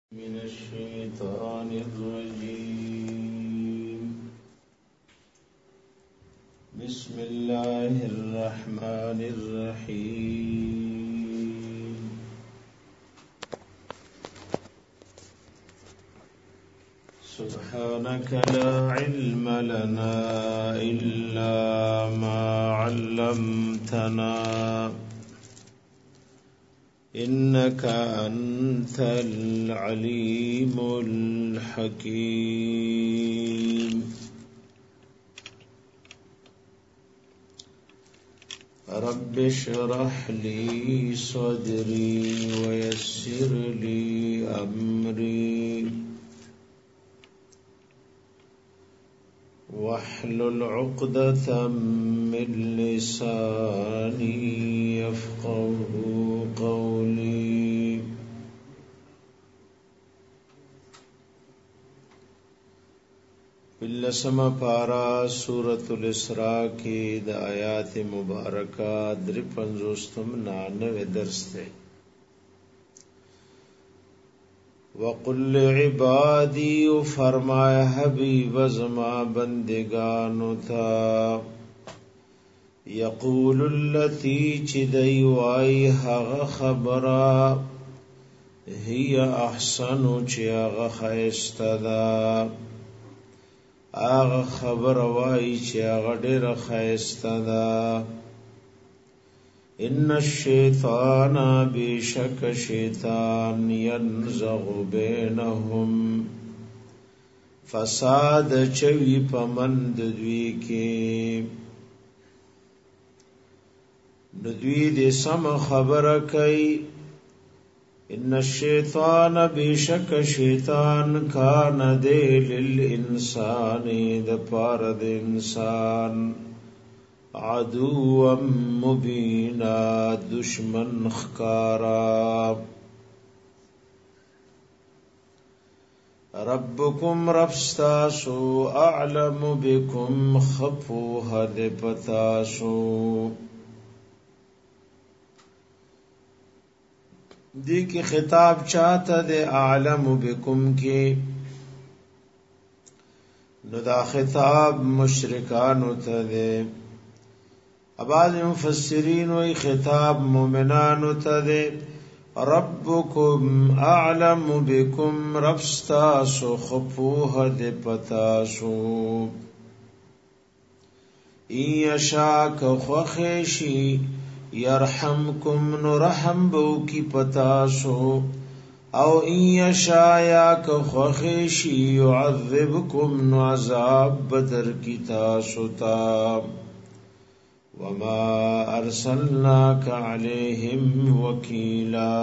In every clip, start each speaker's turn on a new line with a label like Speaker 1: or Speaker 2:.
Speaker 1: من الشيطان الرجيم بسم الله الرحمن الرحيم سبحانك لا علم لنا إلا ما علمتنا إنك أنت العليم الحكيم رب اشرح لي صدري ويسر لي أمري واحلل عقدة من لساني يفقهوا قولي باللسم پارا سورة الاسراء کی د آیات مبارکہ در پنزوستم 99 درس تے وَقُلْ لِعِبَادِي فرمایا حبیب زما بندگانو تا یقول اللتی چدی وائی حغ خبرا هی احسنو چی اغ خیستدا اغ خبر وائی چی اغ دیر خیستدا ان الشیطان بیشک شیطان ینزغ بینهم فساد چوی پمند دوی کی ندوی دی سم خبر کئی ان الشیطان بیشک شیطان کان دے للانسان دپارد انسان عدو مبینا دشمن خکارا ربکم ربستاسو اعلم بکم خفو حد پتاسو دی کی خطاب چاہتا دے اعلم بکم کی نو دا خطاب مشرکانو تا دے بعض مفسرین وی خطاب مومنانو تا دے ربکم اعلم بکم ربستاسو خفوح دے پتاسو این یشاک خوخیشی یرحمکم نرحم بو کی پتاسو او این یشایاک خوخیشی یعذبکم نعذاب بدر کی تاسو تاب وما ارسلناک علیہم وکیلا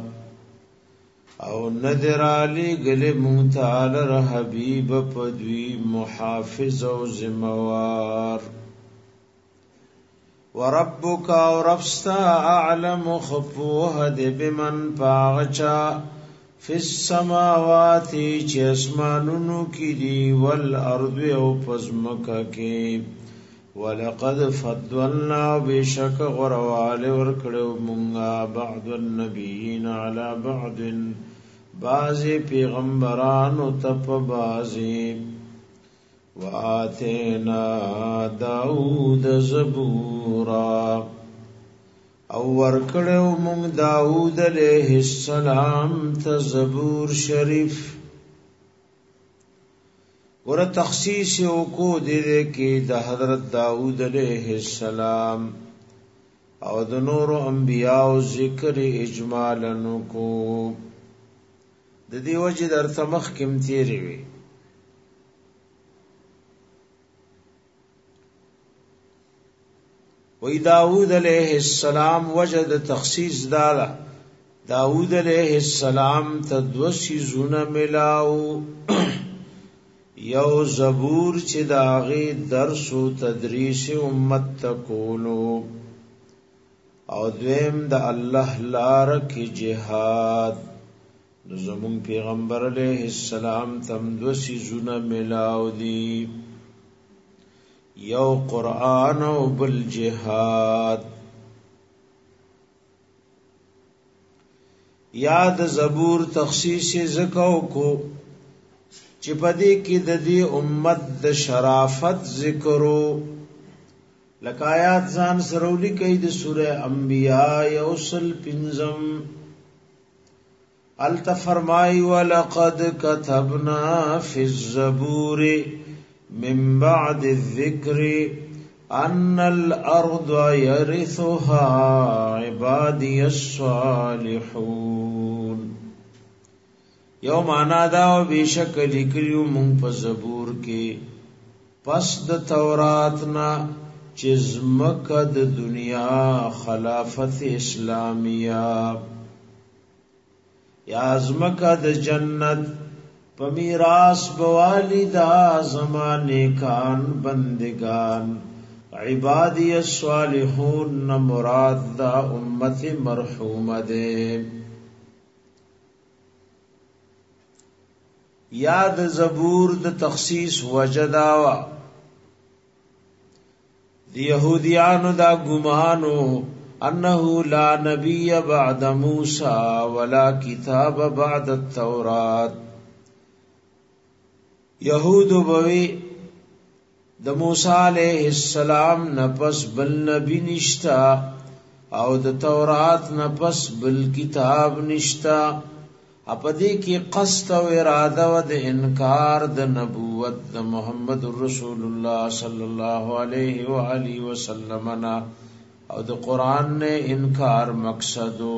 Speaker 1: او ندر علی گلی منتعال حبیب پدوی محافظ و زموار وربک او ربستا اعلم خفوه دی بمن پاغچا فی السماواتی چی اسمانونو کی دی والارض او پزمکا کی وَلَقَدْ فَضَّلْنَا بِشَكَ غَرَوَالِ وَرْكَڑَوْ مُنْغَا بَعْضُ النَّبِيِّينَ عَلَى بَعْضٍ بَعْضِ پیغمبران تپ بازی وَآتَيْنَا دَاوُدَ زَبُورًا او ورکڑو مونږ داود علیہ السلام ته زبور شریف ور تخصیص کو دے کې د حضرت داود علیہ السلام او د نور انبیاء ذکر اجمالا کو د دې وجه در تمخ کم تیری وی وی داود علیہ السلام وجد تخصیص دالا داود علیہ السلام تدوسی زونه ملاو یو زبور چې داغي درس او تدریس امت تکولو او دویم د الله لار کې جهاد زمون پیغمبر علیہ السلام تم دوسی زونه ملاو دی یو قرآن او بل جهاد یاد زبور تخصیص زکو کو چې پدې کې د دې امت د شرافت ذکرو لکایات ځان سرولی کوي د سوره انبیاء یوصل پنزم التفرمای ولقد كتبنا في الزبور من بعد الذكر ان الارض يرثها عبادي الصالحون یو معنا دا او بشک لیکلو مونږ په زبور کې پس د تورات نا چې زمکه د دنیا خلافت اسلامیه یا زمکه د جنت په میراث بوالی دا زمانه کان بندگان عبادی الصالحون مراد دا امت مرحومه ده یاد زبور د تخصیص وجداوا دی یهودیانو دا گمانو انه لا نبی بعد موسی ولا کتاب بعد التورات یهود بوی د موسی علیہ السلام نفس بل نبی نشتا او د تورات نفس بل کتاب نشتا اپدې کې قصد او اراده و د انکار د نبوت د محمد رسول الله صلی الله علیه و آله وسلم نا او د قران نے انکار مقصدو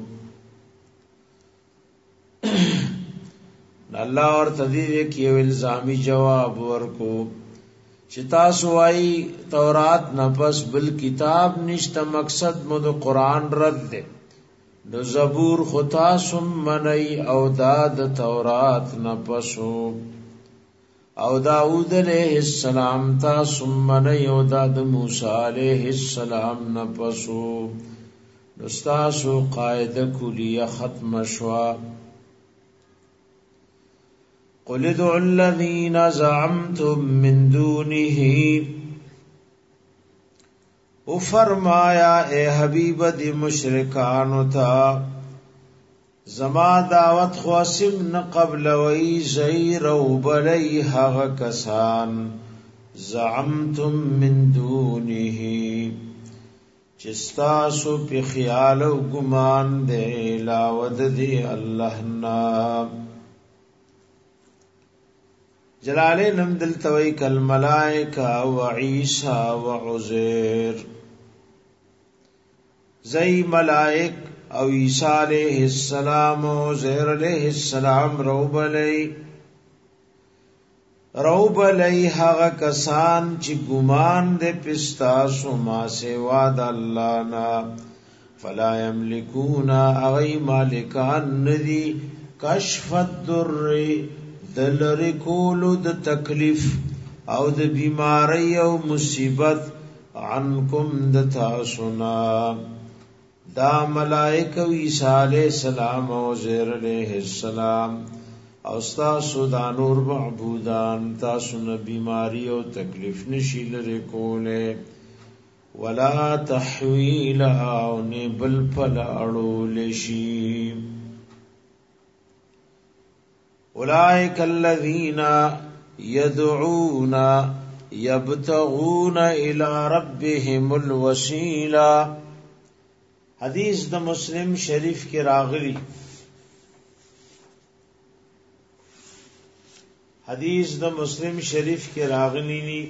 Speaker 1: الله اور تدید کې الزامی جواب ورکو چې تاسو وايي تورات نفس بل کتاب نشته مقصد مو د قران رد ده نو زبور خطا سمنی او داد تورات نپسو او داود علیہ السلام تا سمنی او داد موسیٰ علیہ السلام نپسو نستاسو قائد کلی ختم شوا قل ادعوا الذین زعمتم من دونه او فرمایا اے حبیب دی مشرکانو تا زما دعوت خواسم نه قبل وی زیر او بلی حغ کسان زعمتم من دونه چستاسو پی خیال و گمان دے لاود دی اللہ نام جلالے نمدل توی کل ملائکہ و عیسیٰ و عزیر زی ملائک او عیسیٰ علیہ السلام و عزیر علیہ السلام روب علی حق کسان چی گمان دے پستاسو ما سوا دا اللہ نا فلا یملکونا اغی مالکان ندی کشف الدر دلری کولو د تکلیف او د بیماری او مصیبت عنکم د تاسونا دا ملائکه و عیسیٰ علیہ السلام او عزیر علیہ السلام او ستاسو دا نور معبودان تاسو نه بیماری او تکلیف نشی لری کوله ولا تحویل او نه بل پل اړول شي اولئک الذین یدعون یبتغون الی ربهم الوسیلہ حدیث د مسلم شریف کې راغلی نی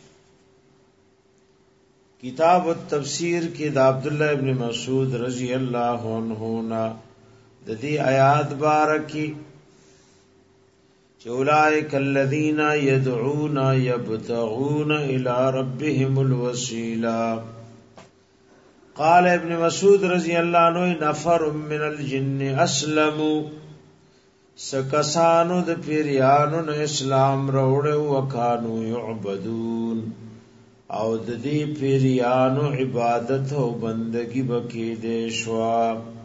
Speaker 1: کتاب التفسیر کې د عبد الله ابن مسعود رضی اللہ عنہ نا د دې آیات بارکی اولئک الذین یدعون یبتغون الی ربهم الوسیلہ قال ابن مسعود رضی اللہ عنہ نفر من الجن اسلموا سکسانو د پیریانو نه اسلام راوړ وکانو یعبدون او د دې پیریانو عبادت او بندگی بکې دې شوا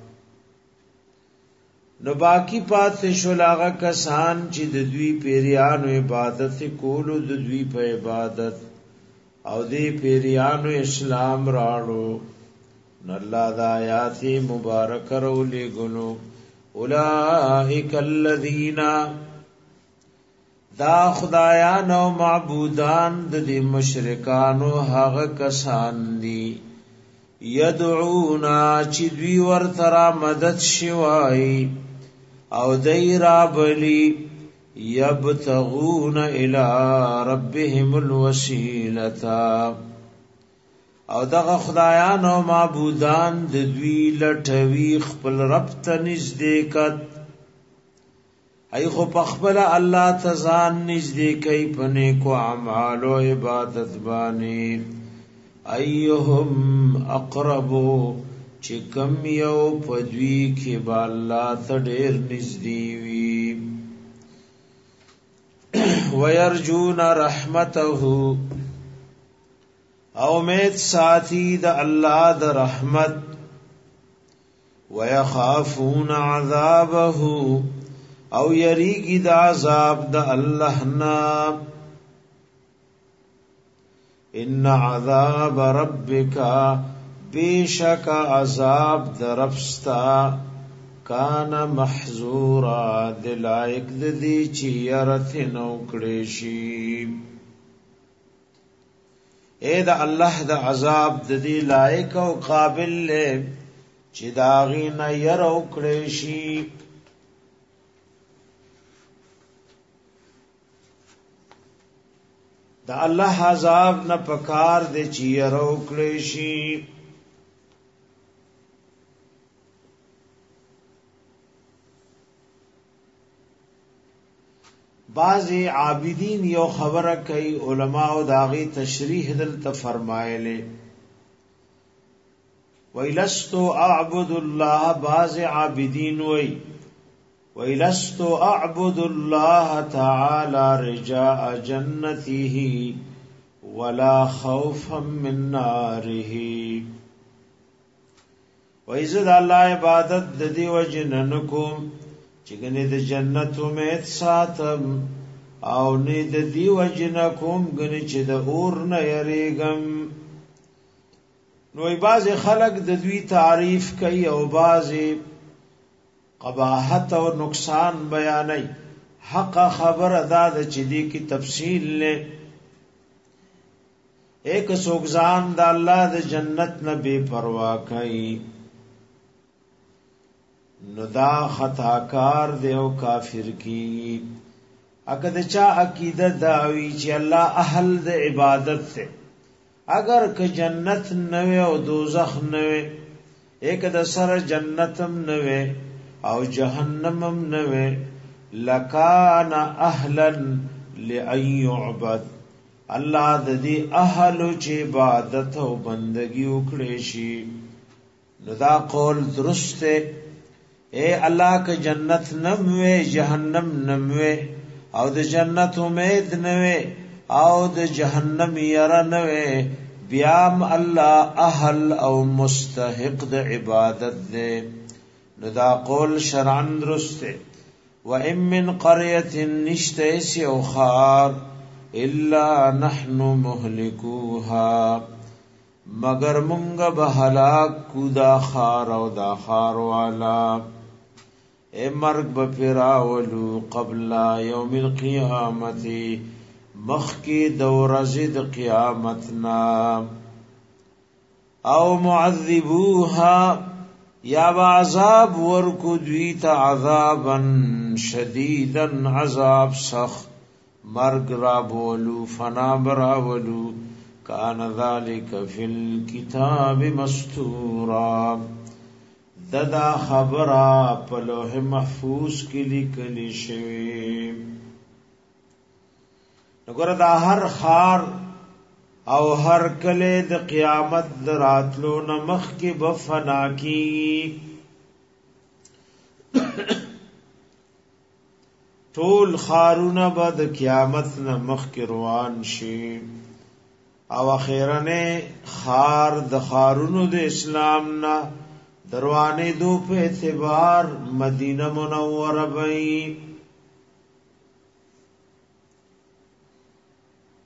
Speaker 1: نو باقی پاتې شو لاغه کسان چې د دوی پیریانو عبادت کولو د دوی په عبادت او دې پیریانو اسلام راړو نو الله د آیات مبارک ورولې ګنو اولئک الذین دا خدایان او معبودان د دې مشرکانو هغه کسان دي یدعونا چې دوی ورته مدد شوای او دای را بلی یبتغون الی ربهم الوسیلتا او دغه خدایان او معبودان د دوی لټوي خپل رب ته نږدې کړ ای خو پخپل الله تزان نږدې کوي په نیکو اعمال او عبادت باندې ایهم اقربو چې کم یو په دوی کې با الله ته ډېر نږدې وي ويرجون رحمته او امید ساتي د الله د رحمت ويخافون عذابه او یریږي د عذاب د الله نا ان عذاب ربک بیشک عذاب د ربستا کان محذورا د لایق د دې چې يرته نو کړي شي اے د الله د عذاب د دې لایق او قابل له چې داغي نه ير او کړي شي د الله عذاب نه پکار د چې ير او کړي شي بعضی عابدین یو خبره کوي علما او داغي تشریح دلته فرمایله ویلست اعبد الله بعض عابدین وی ویلست اعبد الله تعالی رجاء جنته ولا خوفا من ناره وایزد الله عبادت د دی وجننکم چگنی د جنت امید ساتم او نی د دی وجنا کوم گنی چې د اور نه یریګم نوې باز خلق د دوی تعریف کوي او باز قباحت او نقصان بیانای حق خبر ادا د چې دی کی تفصیل له ایک سوګزان د الله د جنت نه بے پروا کوي نو دا خطاکار دی او کافر کی اګه د چا عقیده داوی چې الله اهل د عبادت ته اگر که جنت نوې او دوزخ نوې ایک د سره جنتم نوې او جهنمم نوې لکان اهلا لئن يعبد الله د دې اهل چې عبادت او بندگی وکړي شي نو دا قول درسته اے الله که جنت نموے جہنم نموے او د جنت امید نوے او د جہنم یرا نوے بیام الله اهل او مستحق د عبادت دے نو دا قول شرعن درسته و ام من قرية نشتئس او خار الا نحن مهلكوها مگر مونږ به هلاک کو دا خار او دا خار والا اے مرگ بپراولو قبل یوم القیامت مخکی دور زد قیامتنا او معذبوها یا بعذاب ورکو دویتا عذابا شدیدا عذاب سخت مرگ رابولو فنا براولو کان ذالک فی الكتاب مستورا ددا خبره په لوح محفوظ کې لیکل شوی وګوره دا هر خار او هر کله د قیامت دراتلو نمخ کې بفنا کی ټول خارونه به د قیامت نمخ کې روان شي او اخیرنه خار د خارونو د اسلام نه دروانه دو په اعتبار مدینه منوره وي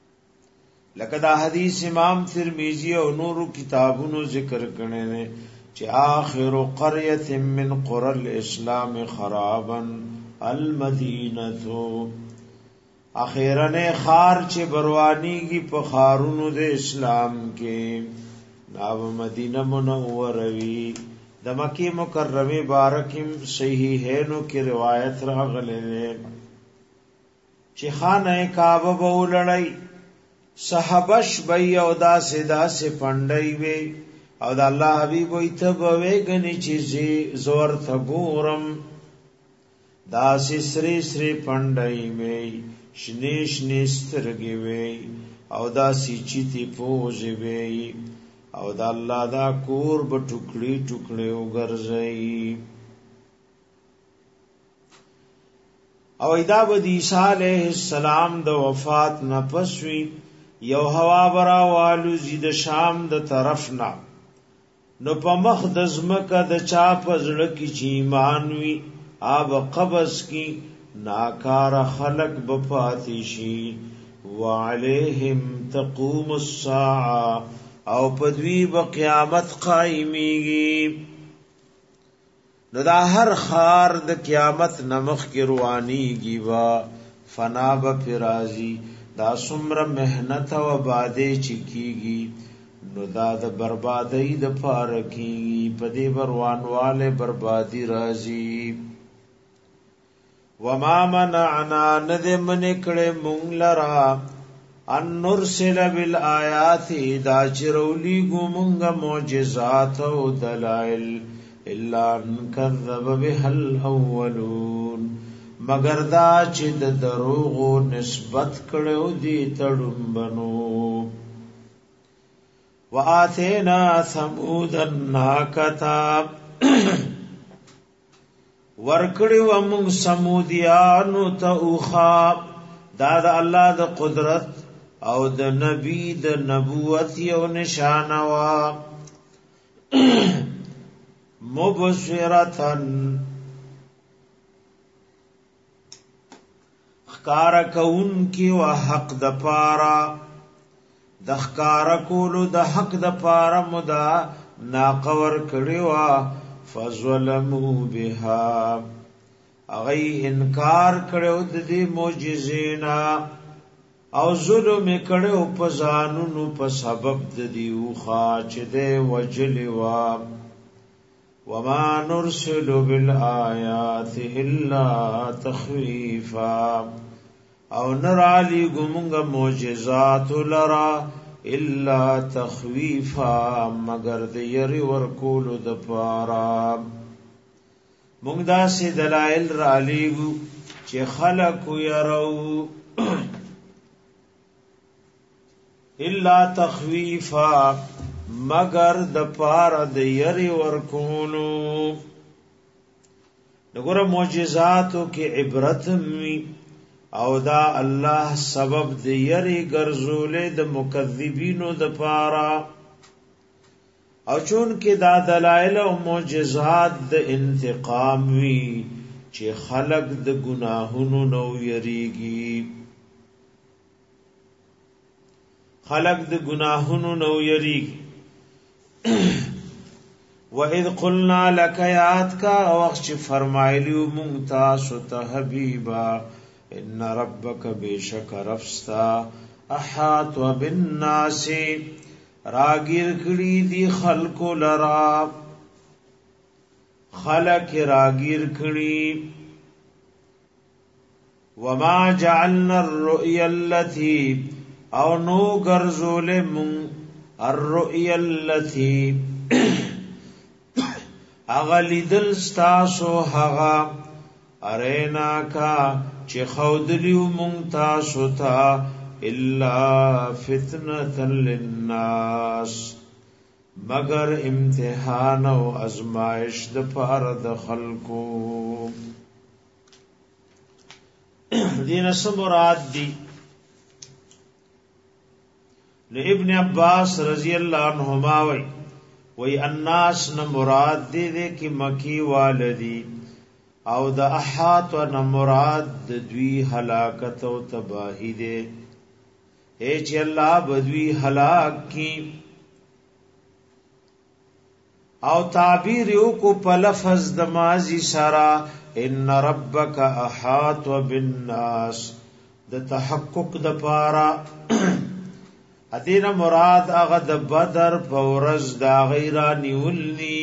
Speaker 1: لکه دا حدیث امام ترمذی او نورو کتابونو ذکر کړي نه چې آخر قرية من قرى الاسلام خرابا المدینه، اخیرنه خار چې بروانیږي په خارونو د اسلام کې ناو مدینه منوره وی. د مکی مکرمه بارکم صحیحینو کې روایت راغله چې خانه کعبه بولړی صحابش بی او داسه پندای وی او د الله حبیب وي ته به غني چې زور ته ګورم داسې سری سری پندای وی شنیش نسترګي وی او داسې چیتی پوزي وی او د الله دا کور به ټوکړي ټوکړي وګرځي او ایدا د عیسی علیه السلام د وفات نه پسوي یو هوا برا والو زید شام د طرف نه نو په مخ د زمکه د چا پزړه کی چې ایمان وی آب قبض کی ناکار خلق بپاتشی وعلیہم تقوم الساعه او پدوی با قیامت قائمیگی. نو دا هر خار د قیامت نمخ کی روانیگی با فنا با پرازی دا سمر محنت و عباده چکیگی نو دا د بربادی د پارکیگی پدی بروانوال بربادی رازی. وما منعنا ندمن کڑے مونگ لرا ان نرسل بالآیات دا چرولی گمونگ معجزات و دلائل الا ان کذب بها الاولون مگر دا چې د دروغو نسبت کړو دی تړمبنو. وآتینا ثمود الناکتا ورکړی و موږ سمودیانو ته اوخا دا د الله د قدرت او د نبی د نبوت یو نشانه وا مبصرتن خکار کون کی و حق د پارا د خکار کولو د حق د پارا مدا ناقور کړي وا فظلموا بها اغی انکار کړو د دې معجزینا او ظلم کړو په ځانونو په سبب د دې وخا چې د وجل وا. وما نرسل بالآیات الا تخویفا او نرالی گمونگ معجزات لرا الا تخویفا مگر د یری ورکولو د پارا. مونږ داسې دلایل را لیږو چې خلق یرو الا تخویفا مگر د پارا د یری ورکولو. دغه معجزاتو کې عبرت می او دا الله سبب د یری ګرځولې د مکذبینو د پارا او چون کې دا دلائل او معجزات د انتقام وی چې خلق د گناهونو نو یریږي خلق د گناهونو نو یریږي. وَإِذْ قُلْنَا لَكَ یاد کا وقت چې فرمایلیو مونږ تاسو ته حبیبا ان ربک بیشک رفستا احاط بالناس راگیر کړي دی خلق لرا خلق راگیر کړي. وما جعلنا الرؤيا التي او نو ګرځول من الرؤيا التي اغلیدل ستاسو هغه ارینا کا چې خودلیو مونږ تاسو ته الا فتنه للناس مگر امتحان او ازمائش د پاره د خلقو. دین سم مراد دی ابن عباس رضی اللہ عنہما وی الناس نہ مراد دی کی مکی والدی او د احاط و نہ مراد د دوی ہلاکت او تباہی دے اے چې الله بدوی هلاک کی او تعبیر یو کو په لفظ د ماضی سرا ان ربک احاط بالناس د تحقق د پارا ادینه مراد هغه د بدر فورز دا غیرا نیولنی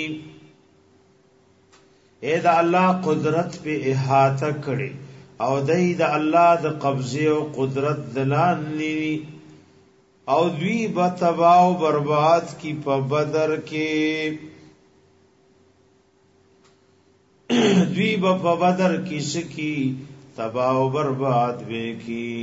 Speaker 1: اے دا الله قدرت په احاطه کړي او دای د الله د قبضه او قدرت دلانی او دوی به تباہ او برباد کی په بدر کې دوی په بدر کې سکی تباہ او برباد به کی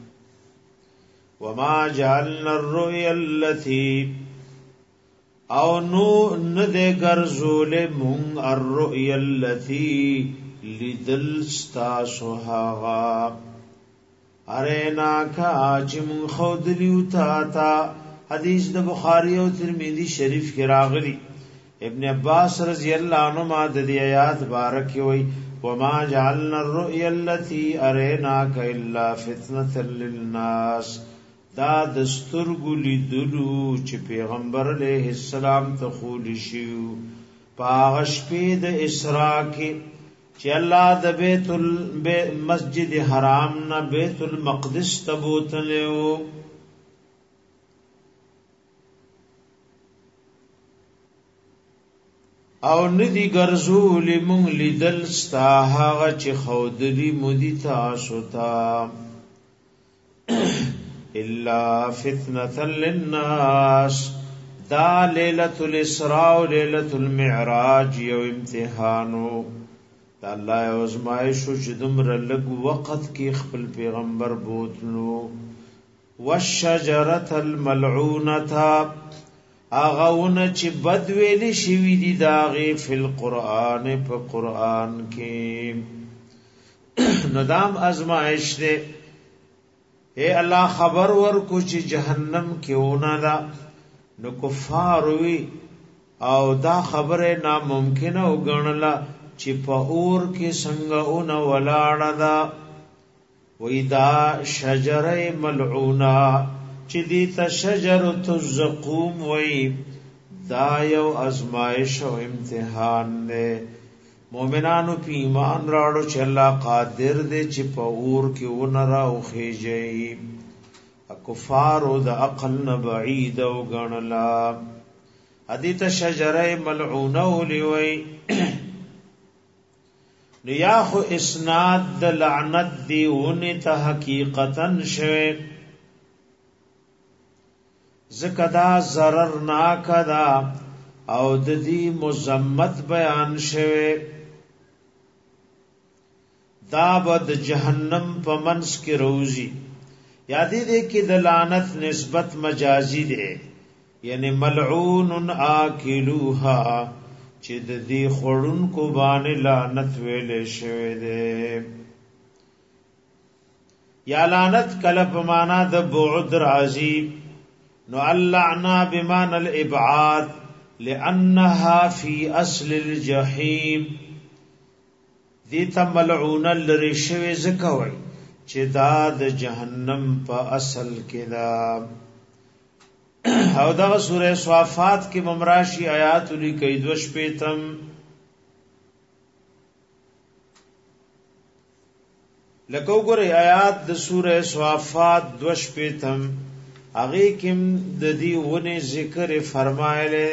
Speaker 1: وما جعلنا الرؤيا التي او نو ندے گرزول مون الرؤيا التي لدل ستاسو هاغا ارینا کا چم خودلیو تا حدیث د بخاری او ترمذی شریف کې راغلی ابن عباس رضی اللہ عنہما د دې آیات بارک وی وما جعلنا الرؤيا التي اريناك الا فتنه للناس دا دستورګو لیدلو چې پیغمبر علیہ السلام ته خول شیو پاغش په د اسراء کې چې الله د مسجد حرام نه بیت المقدس ته بوتلو او ندی ګرځول مونږ لیدل ستا هغه چې خودلی مودی تاسو ته الا فتنه للناس دا ليله الاسراء و ليله المعراج یو امتحانو دا الله ازمایش چې دمر لګ وخت کې خپل پیغمبر بوتلو والشجره الملعونه اغاونه چې بد ویل شوی دي داغه فل قران په قران کې ندام ازمایش دے اے الله خبر ورکو چې جهنم کې ونه دا نو کفار وی او دا خبره ناممکنه وګڼله چې په اور کې څنګه اون ولاړه دا وی دا شجره ملعونه چې دې ته شجره الزقوم وی دا یو ازمایش او امتحان دی مومنانو په ایمان راړو چې الله قادر دی چې په اور کې ونرا او خېږي کفار او د عقل نه بعید او غنلا حدیث شجره ملعونه ولوي نو یا خو اسناد د لعنت دی ونه ته حقیقتا شوه زکدا ضرر ناکدا او د دې مذمت بیان شوه دا بد جهنم په منس کې روزي یادې دې کې د لعنت نسبت مجازي ده یعنی ملعون آکلوها چې د دې خورن کو باندې لعنت ویلې شوی ده یا لعنت کله په معنا د بعد راځي نو اللعنا بمعنى الابعاد لانها في اصل الجحيم دیتا ملعون لرشوی زکوی چې دا د جهنم په اصل کې دا او دا سوره صافات کې ممراشی آیات لیکي دوش پیتم لکه وګورئ آیات د سوره صافات دوش پیتم هغه کې د دې ونه ذکر فرمایله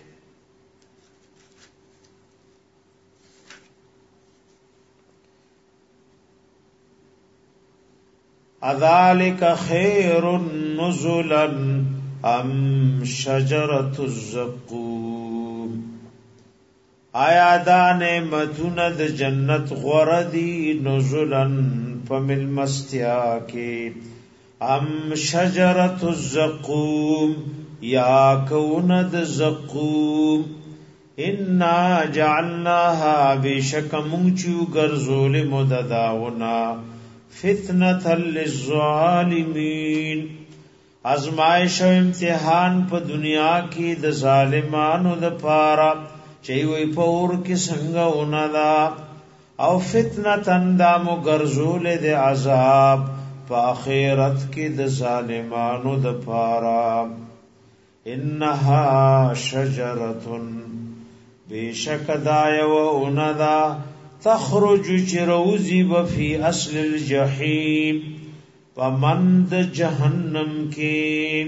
Speaker 1: اذالک خیر نزلا ام شجرة الزقوم آیا دا نعمتونه د جنت غردی نزلا فمل مستیا کې ام شجرة الزقوم یا کون د زقوم انا جعلناها بشک منچو گرزول مدداونا فتنة للظالمین ازمائش و امتحان په دنیا کې د ظالمانو د پاره چې وي پور کې څنګه ونلا او فتنه اندام غرزول د عذاب په آخرت کې د ظالمانو د پاره انها شجره بیشک دای و اندا تخرج چروزی بفی اصل الجحیم ومند جهنم کی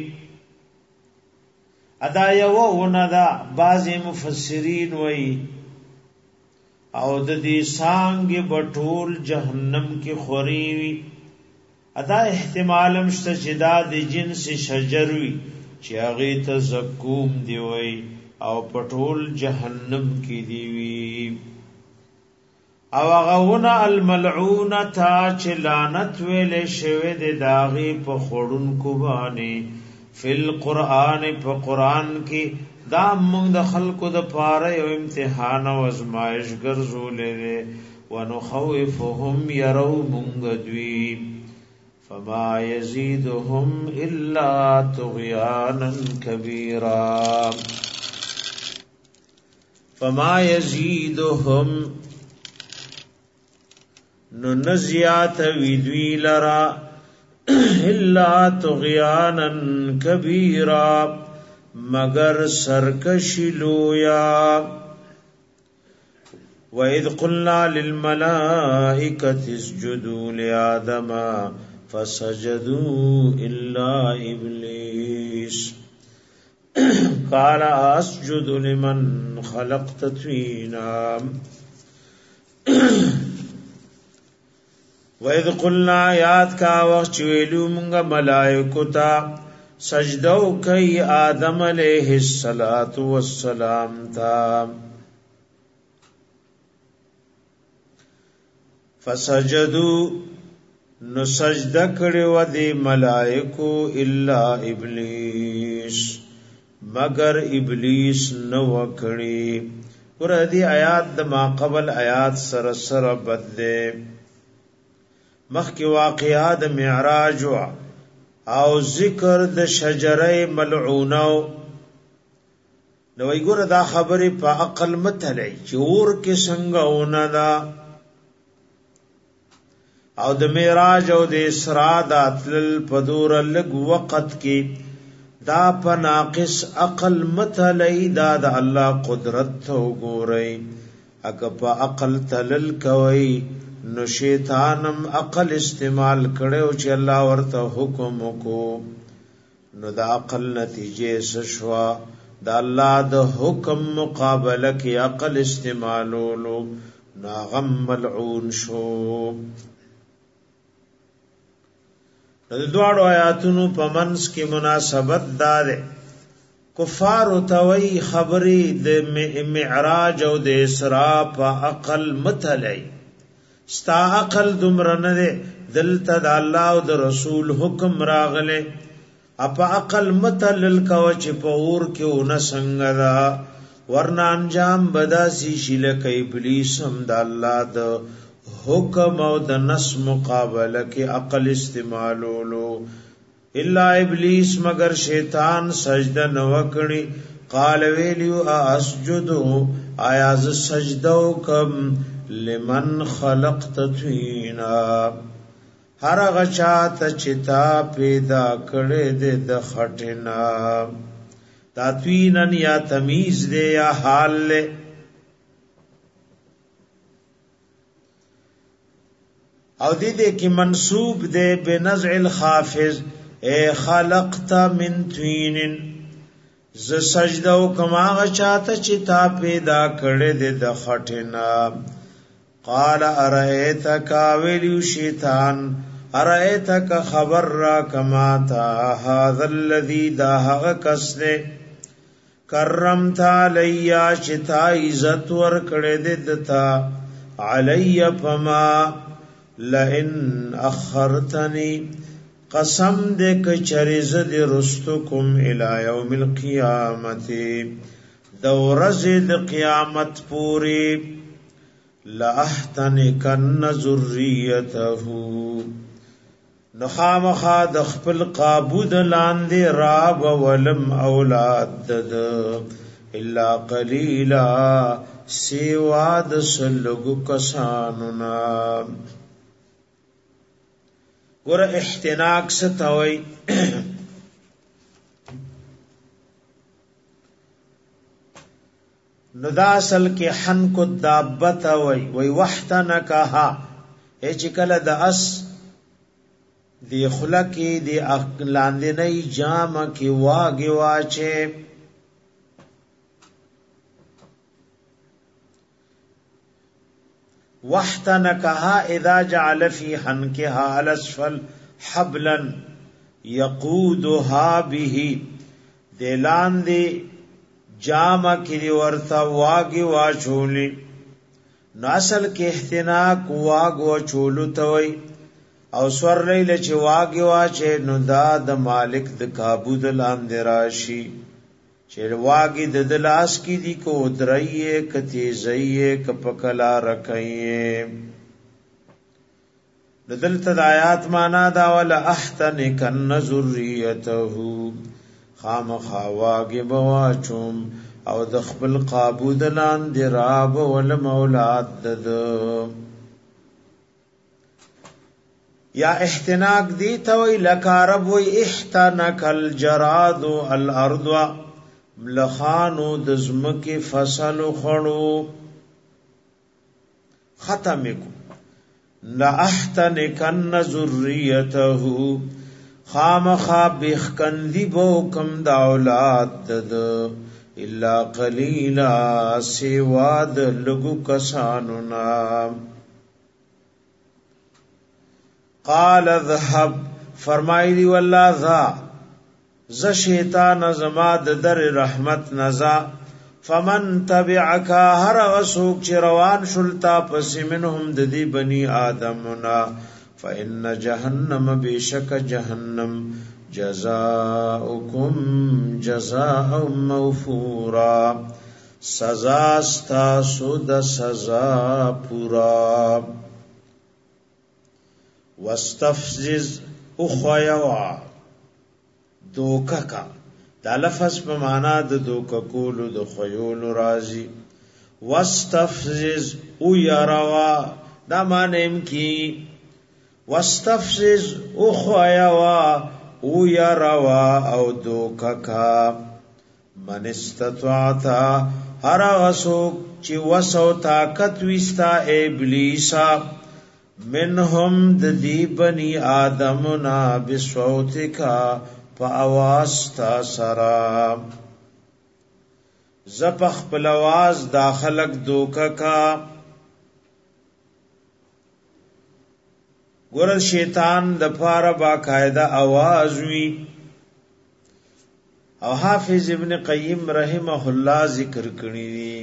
Speaker 1: ادای و اندا بعض مفسرین وی او د دې سانګ بټول جهنم کې خوري ادا احتمال مشته چې دا د جنس شجر وي چې هغه ته زقوم دی وي او پټول جهنم کې دی وي او هغه الملعونه تا چې لعنت ویل شوی د داغي په خورون کو باندې فل قران په قران کې دا موږ د خلقو د پاره یو امتحان او ازمایش ګرځولې ونخوفهم يروا موږ دوی فما يزيدهم الا طغيانا كبيرا فما يزيدهم ننزيات ويدوي لرا الا طغيانا كبيرا مگر سرکشی لویا وَإِذْ قُلْنَا لِلْمَلَائِكَةِ اسْجُدُوا لِآدَمَ فَسَجَدُوا إِلَّا إِبْلِيسَ قَالَ أَسْجُدُ لِمَنْ خَلَقْتَ طِينًا وَإِذْ قُلْنَا یاد کا وقت ویلو منگا ملائکو تا سجدو کئی آدم علیہ السلام تا فسجدو نو سجدہ کڑی و دی ملائکو الا ابلیس مگر ابلیس نو کڑی اور دی آیات دا ما قبل آیات سر بد دے مخی واقعات معراج او ذکر د شجره ملعونو نو ایګور دا خبره په عقل متلای چې اور کې څنګه اونا دا او د معراج او د اسراء د اتل پدور لګ وخت کې دا په ناقص عقل متلای دا د الله قدرت ته وګورئ اګه په عقل تلل کوي نو شیطانم عقل استعمال کړو چې الله ورته حکم وکړو نو د عقل نتیجه سشوا د الله د حکم مقابله کې عقل استعمالولو ناغم ملعون شو د دوړو آیاتونو په منس کې مناسبت دار کفار توي خبري د معراج او د اسراء په عقل متلای ستا عقل دمر نه ده دلته د الله او د رسول حکم راغله اپا عقل متلل کو چې په اور کې ون څنګه دا ورنا انجام بداسي شیله کوي ابلیس هم د الله د حکم او د نس مقابله کې عقل استعمالولو الا ابلیس مگر شیطان سجده نو کړي قال ویلو اسجد آیا ز سجده وکم لمن خلقت طینا هر غچا ته چتا پیدا کړي د خټینا تاتوینن یا تمیز دے یا حال لے او دے کی منصوب دے بنزع الخافض اے خلقت من طین ز سجدو کما غچا ته چتا پیدا کړي د خټینا قال ارایتک ویلو شیطان ارایتک خبر را کما تا هذا الذی دا هغه کس دے کرمت علی چتا عزت ور کړه دتا علی فما لئن اخرتنی قسم دې کچریز دې رستکم الی یوم القیامت دورز د قیامت پوری لا احتنکن ذریته نخامخا د خپل قابود لاندې راب ولم اولاد دد الا قلیلا سیوا د سلګو کسانونا ګور احتناک ستوي نو دا اصل کې حنک الدابه وی وحتنکها چې کله د اس دی خلقی دی لاندنی جام کی واگی واچے وحتنکها اذا جعل فی حنکها الاسفل حبلا یقودها به دی لاندی جام کی دی ورطا واگی واچولی نو اصل کې احتناک واگو چولو توی او سور لیل چې واګي واچې نو دا د مالک د کابو د لاندې راشي چې واګي د دلاس کې دي کو درایې کتی زیې کپکلا رکایې دلته د آیات معنا دا ول احتن کن ذریته خامخا واګي بواچوم او د خپل قابو د لاندې راب ول مولات دد یا احتناک دی توي لکارب وی احتنک الجراد الارض ملخانو دزمک فصل خړو ختمکو لا احتنکن ذریته خامخا بخکندی بو کم دا اولاد دد الا قلیلا سواد لگو کسانو نام قال اذهب فرمائی دی واللہ ذا ز شیطان زما د در رحمت نزا فمن تبعک هر وسوک چ روان شلتا پس منهم د دی بنی آدمنا فإن جهنم بشک جهنم جزاؤکم جزاء موفورا سزا استاسو د سزا پورا واستفزز اخویوا دوککا دا لفظ په معنا د دوککولو د خیول راضی واستفزز او یاروا دا مانیم کی واستفزز اخویوا او یاروا او دوککا من استطاعتا هر غسوک چی وسو طاقت وستا ابلیسا منهم د دی بنی آدمنا بصوتکا پا آواز تا سرا زپخ پلواز داخلق دوککا گورد شیطان دپار باقاعدہ آواز وی او حافظ ابن قیم رحمہ اللہ ذکر کرنی دی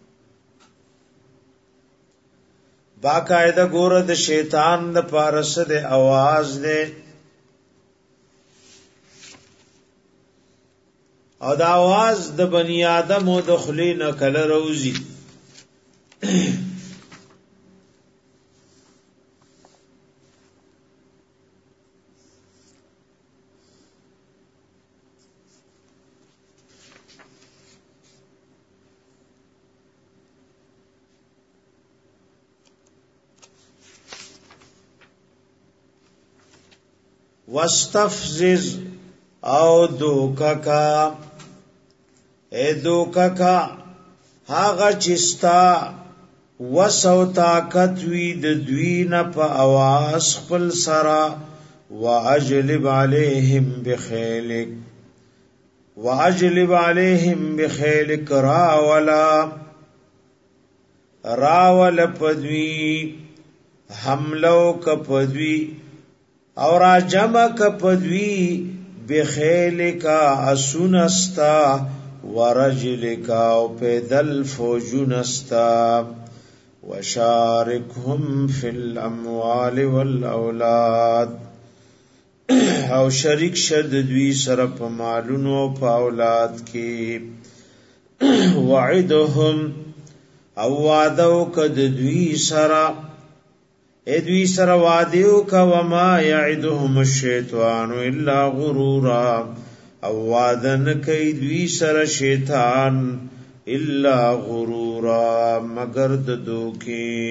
Speaker 1: باقاعدہ گورد شیطان د پارس دے آواز دے او دا آواز د بنی آدم او د خلی نکل روزی واستفزز او دوککا اے دوککا هاغه چستا وسو طاقت وی د دوی نه په आवाज خپل سرا واجلب علیہم بخیلک راول پدوی حملو کپدوی اور جمع کپدوی بخیلکا اسونستا ورجلکا او پیدل فوجونستا وشارکهم فی الاموال والاولاد او شریک شد دوی سره په مالونو او په اولاد کې وعدهم او وعدو کد دوی سره ادوی سر وادیو کا وما یعدهم الشیطان الا غرورا او وعدن کئی دوی سر شیطان الا غرورا مگر ددوکی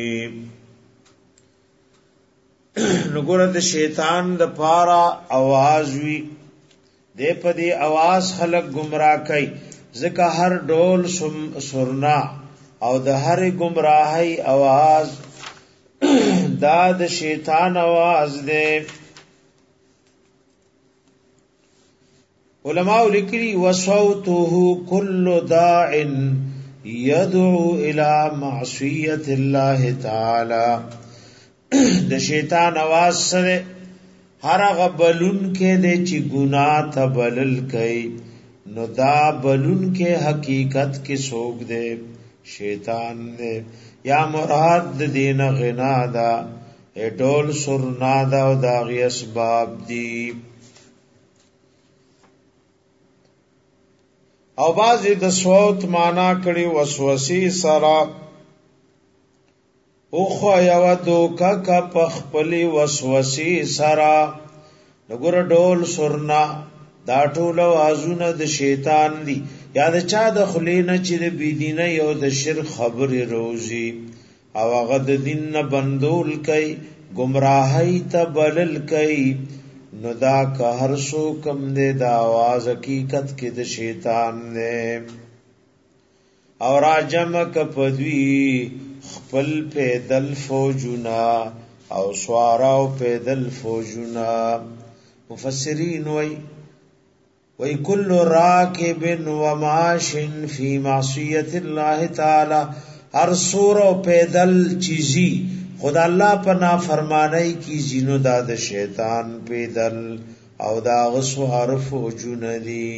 Speaker 1: نگورد شیطان د پارا آواز وی دے پا دی آواز خلق گمراہ کئی ذکا ہر ڈول سرنا او د هر گمراهی आवाज دا د شیطان आवाज ده. علماء لیکلي وصوته كل داع يدعو الى معصيه الله تعالی. د شیطان आवाज سره هر غبلون کې د چې ګناه ته بلل کوي نو دا بلون کې حقیقت کې سوګ دے شیطان دے یا مراد د دین غنا دا ډول سرنا دا او داغي اسباب دی. او بعضی د صوت معنا کړي وسوسې سرا او خو یو دوکا کا پخپلی وسوسې سرا نګور ډول سرنا دا ټول وازونه د شیطان دي یا د چا د خلینه چې د بيدینه یو د شرک خبره روزي او هغه د دین نه بندول کوي گمراهی ته بلل کوي نو دا که هر سو کم دے دا آواز حقیقت کې د شیطان نے. اور راجم کپدوی خپل پیدل فوجنا او سواراو پیدل فوجنا. مفسرین وی کل راکب وماش فی معصیت اللہ تعالی ہر سور و پیدل چیزی خدا اللہ پا نافرمانی کی زینو دا د شیطان پیدل او دا غسوار فوجون دی.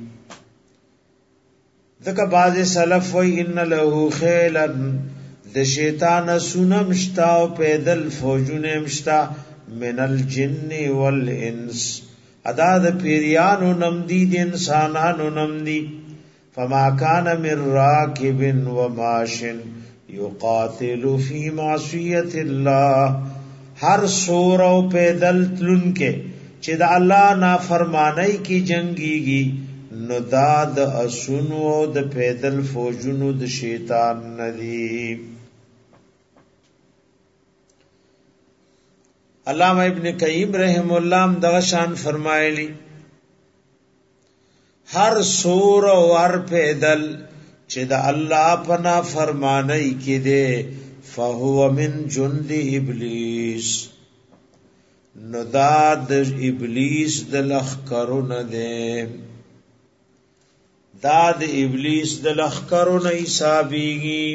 Speaker 1: دکا بعض سلف وی ان لہو خیلا د شیطان سونمشتا و پیدل فوجون مشتا من الجن والانس ادا د پیریانو نمدی د انسانانو نمدی. فما کان من راکب وماشن یقاتل فی معصیت اللہ ہر سور او پیدل تلن کے چې د الله نافرمانی کی جنگیږي نو دا د اسونو او د پیدل فوجونو د شیطان ندی. علامہ ابن قیم رحم اللہ دغه شان فرمایلی ہر سور او ہر پیدل چې د الله پنا فرمانی کې ده فهو من جند ابلیس نو دا د ابلیس د لخرو نه ده دا د ابلیس د لخرو نه حسابيږي.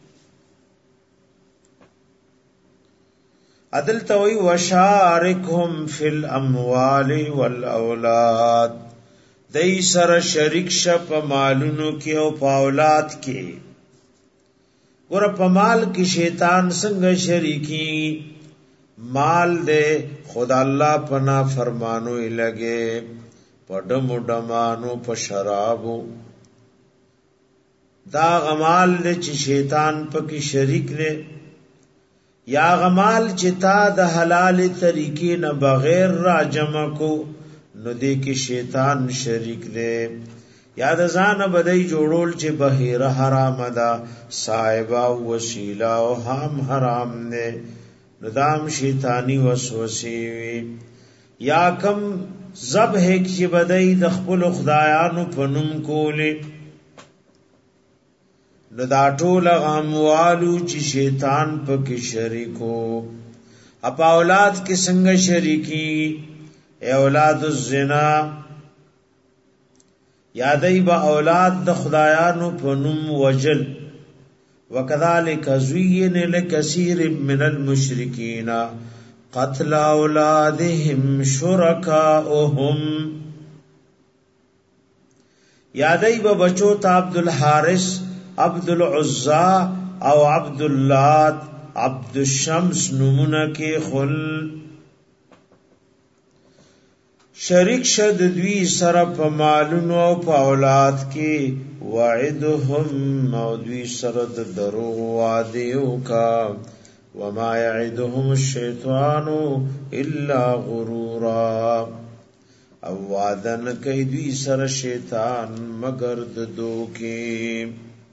Speaker 1: عدل توي وشارکهم فی الاموال والاولاد دای سره شریک شپ مالونو کې او په اولاد کې. ور په مال کې شیطان څنګه شریکی مال دے خدا الله پنا فرمانو لګي پډمو ډمانو په شرابو دا غمال دے چې شیطان پکې شریک دی یا غمال چې تا د حلال طریقې نه بغیر را جمع کو نو دې کې شیطان شریک دی. یا د ځان بدای جوړول چې بهیره حرام ده صایبا وسیله او هم حرام نه نو دام شیطانی وسوسه وي. یا کم ذبح کې بدای د خپل خدایانو په نوم کولې نو دا ټول غموالو چې شیطان پکې شریکو. اپا اولاد کې څنګه شریکی اولاد الزنا یادای با اولاد د خدایانو په نوم وجل. وکذالک زین لکثیر من المشرکین قتل اولادهم شرکاؤهم یادای با بچو تا عبد الحارث عبد العزا او عبد اللات عبد الشمس نمونه کې خل شریک شد دوی سره په مالونو او په اولاد کې وعدهم او دوی سره د دروغ وعده وکا وما يعدهم الشیطان الا غرورا او وعدن کوي دوی سره شیطان مگر د دوکي.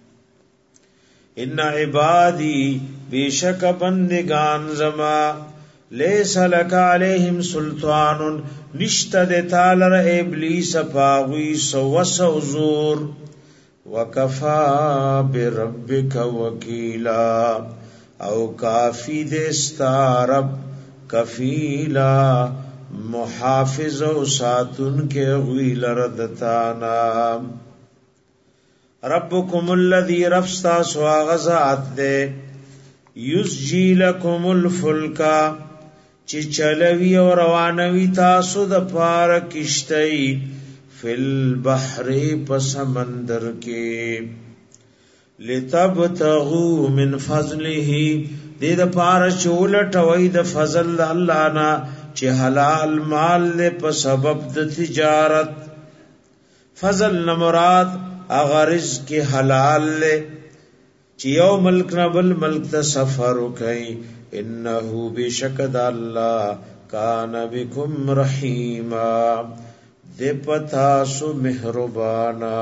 Speaker 1: ان عبادی بیشک بندگان زما لیس لک علیہم سلطان نشت د تعالی ابلیس پاغوی سو وسو زور وکفا بربک وکیلا او کافی دستا رب کفیلا محافظ و ساتن کے غویل ردتانا ربکم الذی رفستا سواغزات دے یسجی لکم الفلکا چی چلوی و روانوی تاسو د پار کشتی فی البحر پسمندر کے لتبتغوا من فضله دې د پار چولټ وای د فضل الله نا چې حلال مال له په سبب د تجارت فضل نه مراد اغه رزق حلال له چې یو ملک نه بل ملک ته سفر وکي انه بشکد الله کان بكم رحیما دې پتا سو مهربانا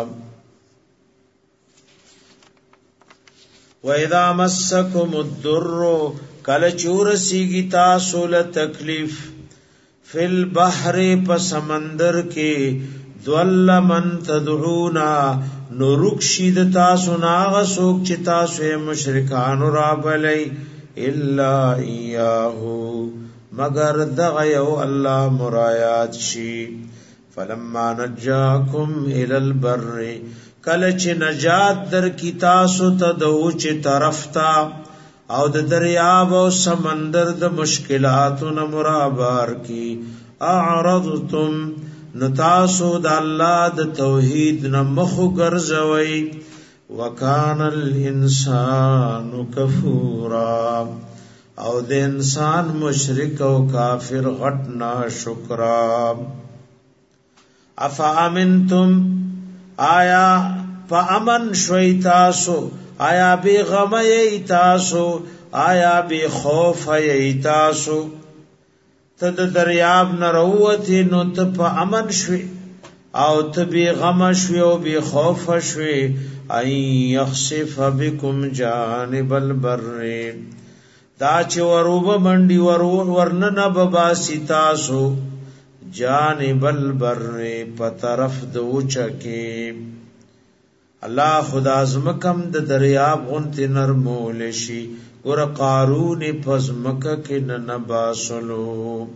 Speaker 1: وَإِذَا مَسَّكُمُ الضُّرُّ کل چورسیگی تاسو لتکلیف فی البحر پسمندر کے دول من تدعونا نرکشید تاسو ناغسوک چی تاسو مشرکان رابلی الا ایاہو مگر دغیو اللہ مرایات شی فلما نجاکم الى البر کله چې نجات در کی تاسو ته د اوچ طرف تا او د دریاب او سمندر د مشکلاتو نه مرابار کی اعرضتم نتاسو د الله د توحید نه مخ ګرځوي وکان الانسان کفورا او د انسان مشرک او کافر غټ نا شکرا افامنتم آیا فامن شوی تاسو آیا بی غم ای تاسو آیا بی خوف ای تاسو تد دریاب نروتی نو ته فامن شوی او ته بی غم شوی او بی خوف شوی ای یخسف بكم جانب البر دا چې وروب منډي ورننه بباسی تاسو جانب البر په طرف د اوچکه الله خدا زمکم د دریاب غنت نرمول شي ور قارون پزمک کې نباسلو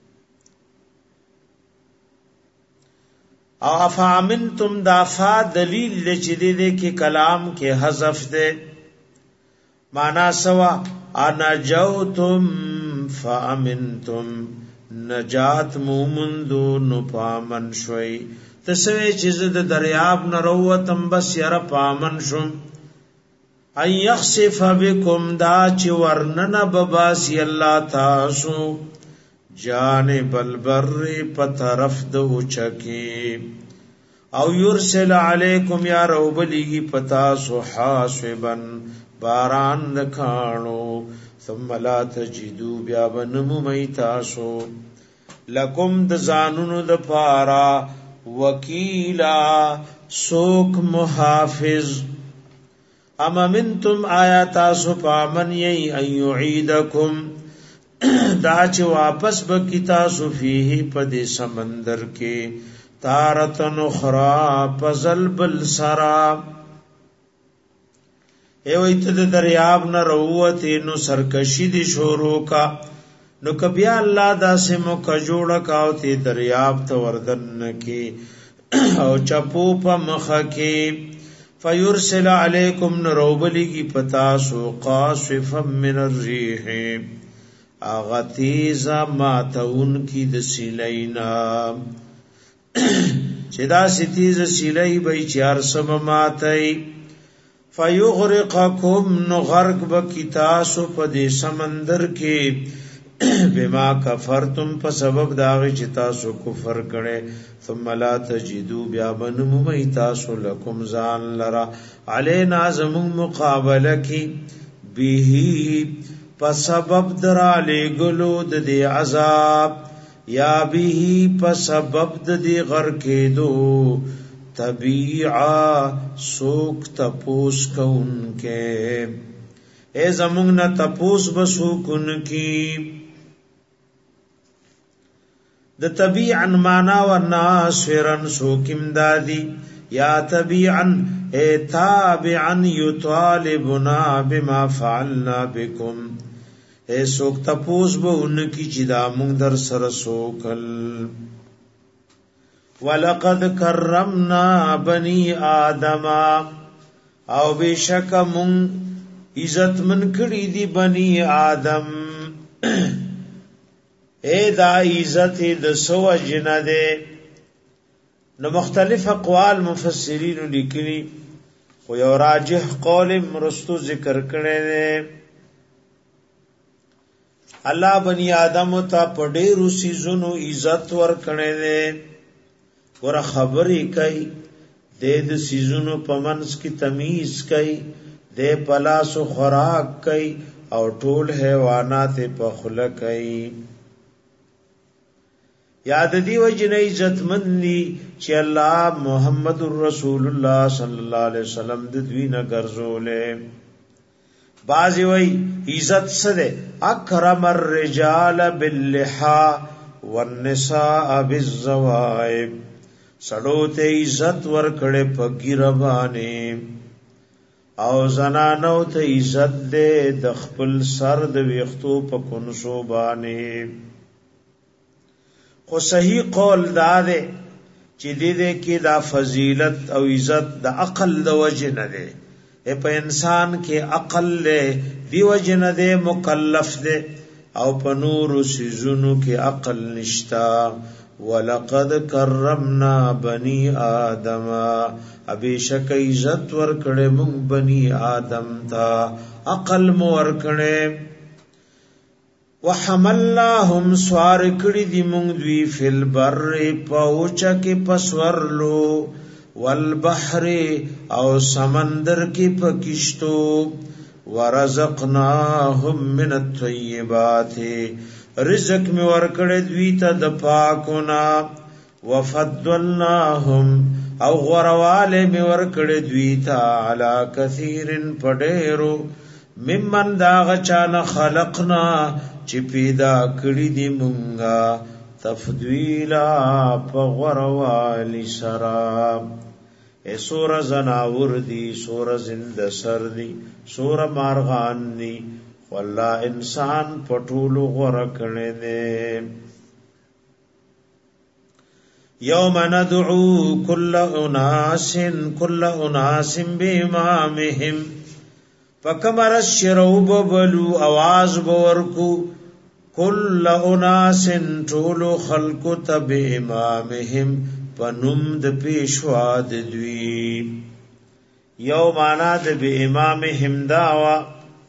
Speaker 1: او افامنتم دافا دلیل لچ دې کې کلام کې حذف ده معنا سوا انجوتم فامنتم نجات مومندو نو پامن شوي تسوی چیز د دریاب نروتم بس یر پامن شم ای یخسف بكم دا چی ورنن بباسی اللہ تاسو جانب البر پطرف دو چکی او یرسل علیکم یا روبلیگی پتاسو حاسبن باران دکانو ثم لا تجدو بیا بنمو میتاسو لکم د زانونو د پارا وکیلا سوک محافظ اما منتم آیاتاسو پامن یئی ان یعیدکم دا چې واپس بکی تاسو فیه پدی سمندر کے تارتن اخرى پزل بل سرا ایویت د دریاب نا رووتی نو سرکشی دی شورو کا نو کبیا اللہ دا سمو کجوڑا کاوتی دریاب تا وردن کی او چپو پا مخا کی فیرسل علیکم نروبلی کی پتاسو قاصفا من الریح آغتیزا ماتون کی دسیلینا چدا ستیز سیلی بی چار سم ماتی فیغرقکم نغرق بکی تاسو پا دی سمندر کی بما کفرتم په سبب داغی چې تاسو کفر کړي ثم لا تجدو بیا بنمومی تاسو لکم ځان لرا علینا زمون مقابله کی به په سبب درا لګلو د دې عذاب یا به په سبب د دې غر کېدو طبيعا سوک تپوس کونکه اے زمون نه تپوس بسوکن کی د طبيعا معنا و ناسرن سوکم دادی یا تبعا اے تابعا یطالبنا بما فعلنا بكم اے سوک تپوس بو انکی چی دا مونگ در سر سوکل وَلَقَدْ كَرَّمْنَا بَنِي آدَمَ او بشک مونگ عزت من کړي دی بنی آدم اے دا عزت د سو جنا دے نو مختلف اقوال مفسرین لیکلي خو یو راجح قول مرستو ذکر کړي دے الله بنی آدم ته پډېرو سيزونو عزت ور کړي دے ور خبرې کوي د سيزونو پمنس کی تمیز کوي د پلاسو خوراک کوي او ټول حیوانات په خله کوي یاد دی وجنه عزت مندي چې الله محمد رسول الله صلی الله علیه وسلم د دوی نه ګرځولې بازی وی عزت سده اکرم الرجال باللحا والنساء بالزوائب سړو ته عزت ورکړې په ګیربانې او زنانو ته عزت دې د خپل سر د ویختو په کنسو باندې خو صحیح قول دا ده چې دې کې دا فضیلت او عزت د عقل د وجه نه ده په انسان کې عقل له دی وجه نه ده مکلف ده او په نور سيزونو کې عقل نشتا ولقد کرمنا بني آدم ابي شک عزت ور کړه مونږ بني آدم تا عقل مو ور کړه وحملناهم سوار کړي دي مونږ دوی فل بر پوچا کې پسورلو والبحر او سمندر کې پکشتو ورزقناهم من الطيبات رزق می ورکړې دوی ته د پاکونا وفضلناهم او غرواله می ورکړې دوی ته علا کثیرن پډېرو ممن داغ چانه خلقنا چې پیدا کړې دي مونږه تفضیلا په غروالی سرا اے سور زناور دی سور زند سر دی سور مارغان دی والله انسان پټولو غره کړي دي یوم ندعو کل اناس بامامهم فکمر الشروب بلو आवाज بورکو کل اناس ټول خلق تب امامهم پنوم د پیشوا د دوی یو معنا د به امامهم داوا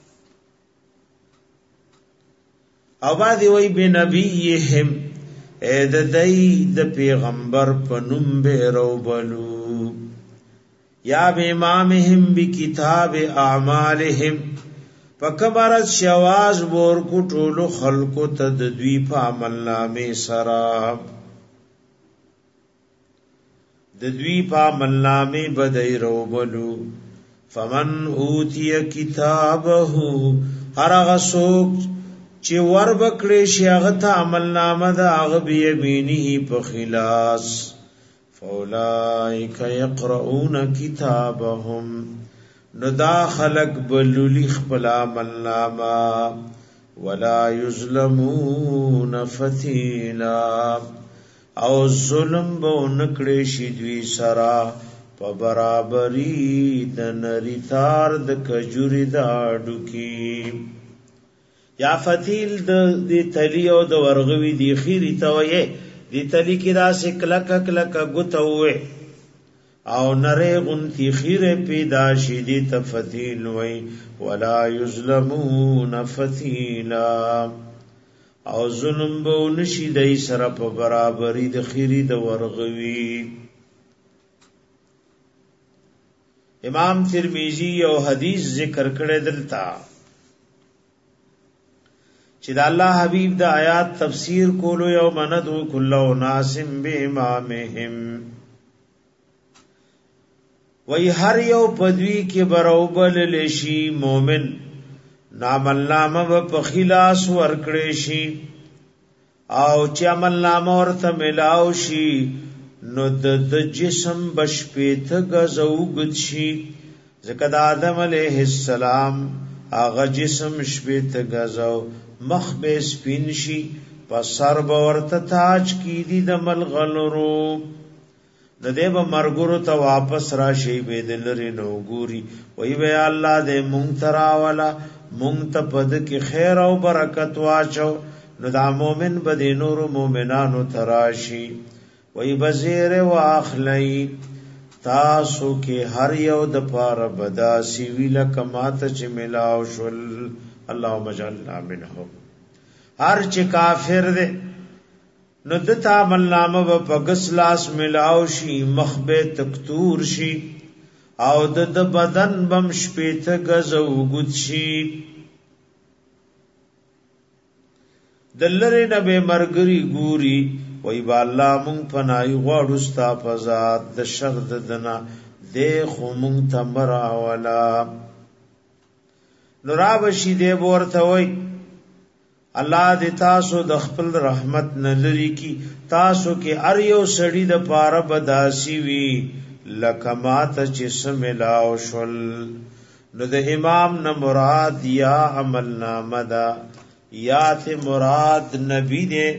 Speaker 1: او بعد وی بنبیهم اے د دای د پیغمبر پنوم به روبلو یا به امامهم بکتاب اعمالهم فکبرت شواز بور کو ټولو خلقو ته د دوی په عمل نامه سرا د دوی په عمل نامه بدای روبلو فمن اوتی کتابه هرغه سوق چې ور بکړې شي هغه ته عمل نامه د هغه به یمینه په خلاص فاولائک یقرؤون کتابهم نو دا خلق بلولی خپل عمل نامه ولا یظلمون فتیلا او ظلم به نکړې شي دوی سرا په برابرۍ د نریتار د کجوري دا ډوکی یا فتیل د تلی او د ورغوي دی خيري توي دی تلی کی دا سکلک کلک غتوي او نره غنتی خیره پیدا شي دی تفتیل وی ولا یظلمون فتیلا او ظلم به نشي دای سره په برابرۍ د خيري د ورغوي امام ترمذی او حدیث ذکر کړی دلتا چې د الله حبیب د آیات تفسیر کولو یو مندو کلو ناسم بامامهم وی هر یو پدوی کې بروبل لشي مومن نام النامه په خلاص ورکړې شي او چې عمل نامه ورته ملاو شي نو د جسم بشپیت غزوګد شي ځکه د آدم علیه السلام هغه جسم شپیت غزو مخ به سپین شي په سر به ورته تاج کی دي د ملغلرو د دې به مرګورو ته واپس راشي به دلری نو ګوري وای به الله دې مونږ ترا والا مونږ ته پد کې خیر او برکت واچو نو دا مؤمن به د نور مؤمنانو تراشي وای بزیر واخلی تاسو کې هر یو د پاره بدا سی ویل کمات چې ملاو شل اللهم اجعلنا منهم هر چې کافر دې نو دتا عمل نامه په پګسلاس ملاو شي مخبه تکتور شي او د بدن بم شپېته غزو وګد شي دلری نبی مرګري ګوري وای با الله مونږ پنای غواړو ستا فزاد د شر دنا د خو مونږ تمرا ولا نوراب شي دې ورته وای الله دې تاسو د خپل رحمت نه لري کی تاسو کې ار یو سړی د پاره بداسي وی لکمات چې سملاو شل نو د امام نه مراد یا عمل نامه دا یا ته مراد نبی دې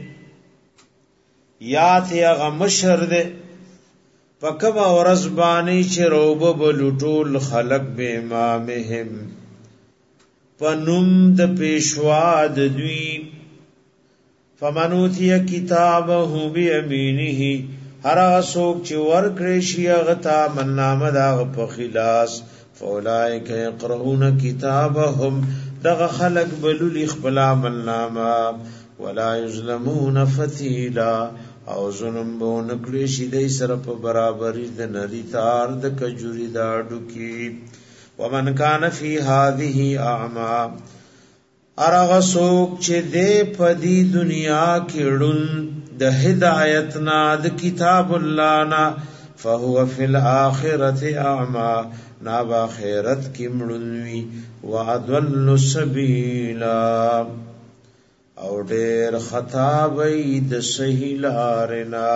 Speaker 1: یا ته غمشر دې پکما ورزبانی چې روب بلټول خلق به امامهم پنوم د پیشوا د دوی فمنوتی کتابه بیمینه هر اسوک چې ورکړي شي غتا منامه دا په خلاص فولائک یقرؤون کتابهم دغه خلق بلل خپل منامه ولا یظلمون فتیلا او ظلم به نکړي شي د سره په برابرۍ د نری تار د کجوري دا ډکی ومن کان فی هذه اعما ارغ سوک چې دې پدی دنیا کې ړون د هدایت نا د کتاب الله نا فهو فی الاخرته اعما نا باخرت کې مړونوي وادل سبیلا او ډېر خطا وې د صحیح لارنا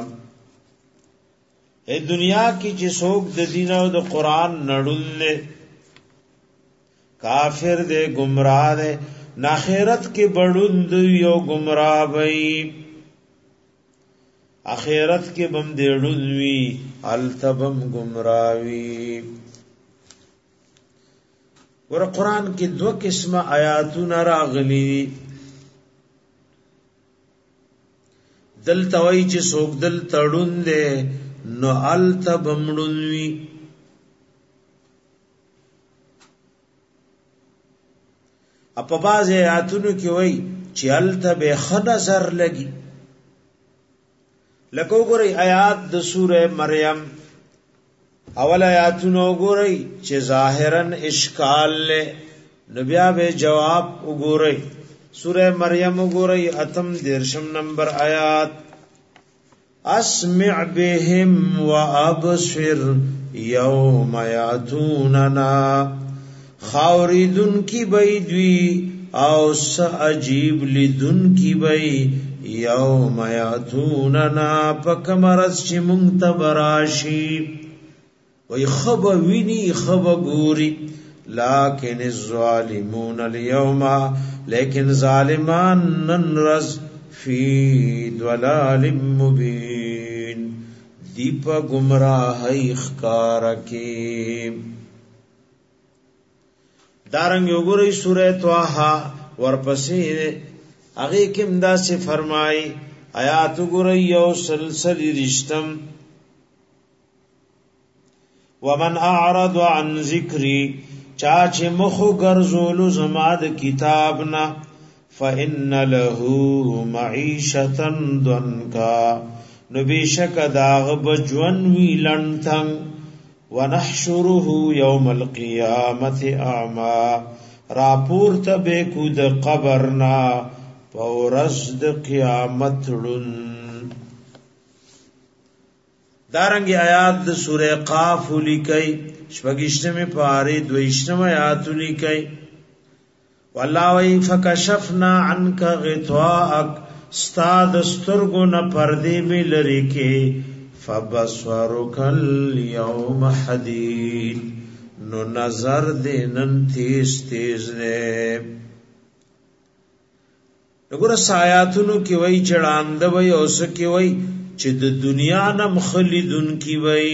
Speaker 1: ای دنیا کی چې څوک د دین او د قران نړول کافر دے گمراه دے ناخرت کې بڑوند یو گمراه وي اخرت کې بم دیړون وی التبم گمراوی ور قران کې دو قسمه آیاتونه راغلي دل توي چې څوک دل تړون دے نو التبم ډونوي اپا باز آیاتونو کی وی چی علتا بے خنظر لگی لکو گوری آیات د سورہ مریم اول آیاتونو گوری چی ظاہرن اشکال لے نبیا بے جواب گوری سورہ مریم گوری اتم درشم نمبر آیات اسمع بهم وابصر یوم یاتوننا خاوریدن کی بیدوی او سعجیب لیدن کی بی یوم یاتوننا پکمرز چی منتبراشی وی خب وینی خب گوری لیکن الظالمون اليوم لیکن ظالمان ننرز فی دلال مبین دیپا گمراہی اخکارکی دارنگ یوگوری سورہ توحا ورپسی اغی کم دا سے فرمائی آیات گوری یو سلسل رشتم ومن اعرض عن ذکری چاچ مخو گرزولو زماد کتابنا فإن له معیشتا دنکا نبیشک داغ بجون وی لنتن ونحشره یوم القیامت اعما راپور تبیکو د قبرنا پورز د قیامت رن دارنگی آیات د سورہ قاف لکئی شپگشتم پاری دوشتم آیات لکئی واللہ وی فکشفنا عنک غطواءک ستا دسترگو نا پردی میں لری کے فبصرك اليوم حدید نو نظر دې نن تیز تیز نه وګوره سایاتونو کې وای چړاند وای اوس کې وای چې د دنیا نم خلیدون کې وای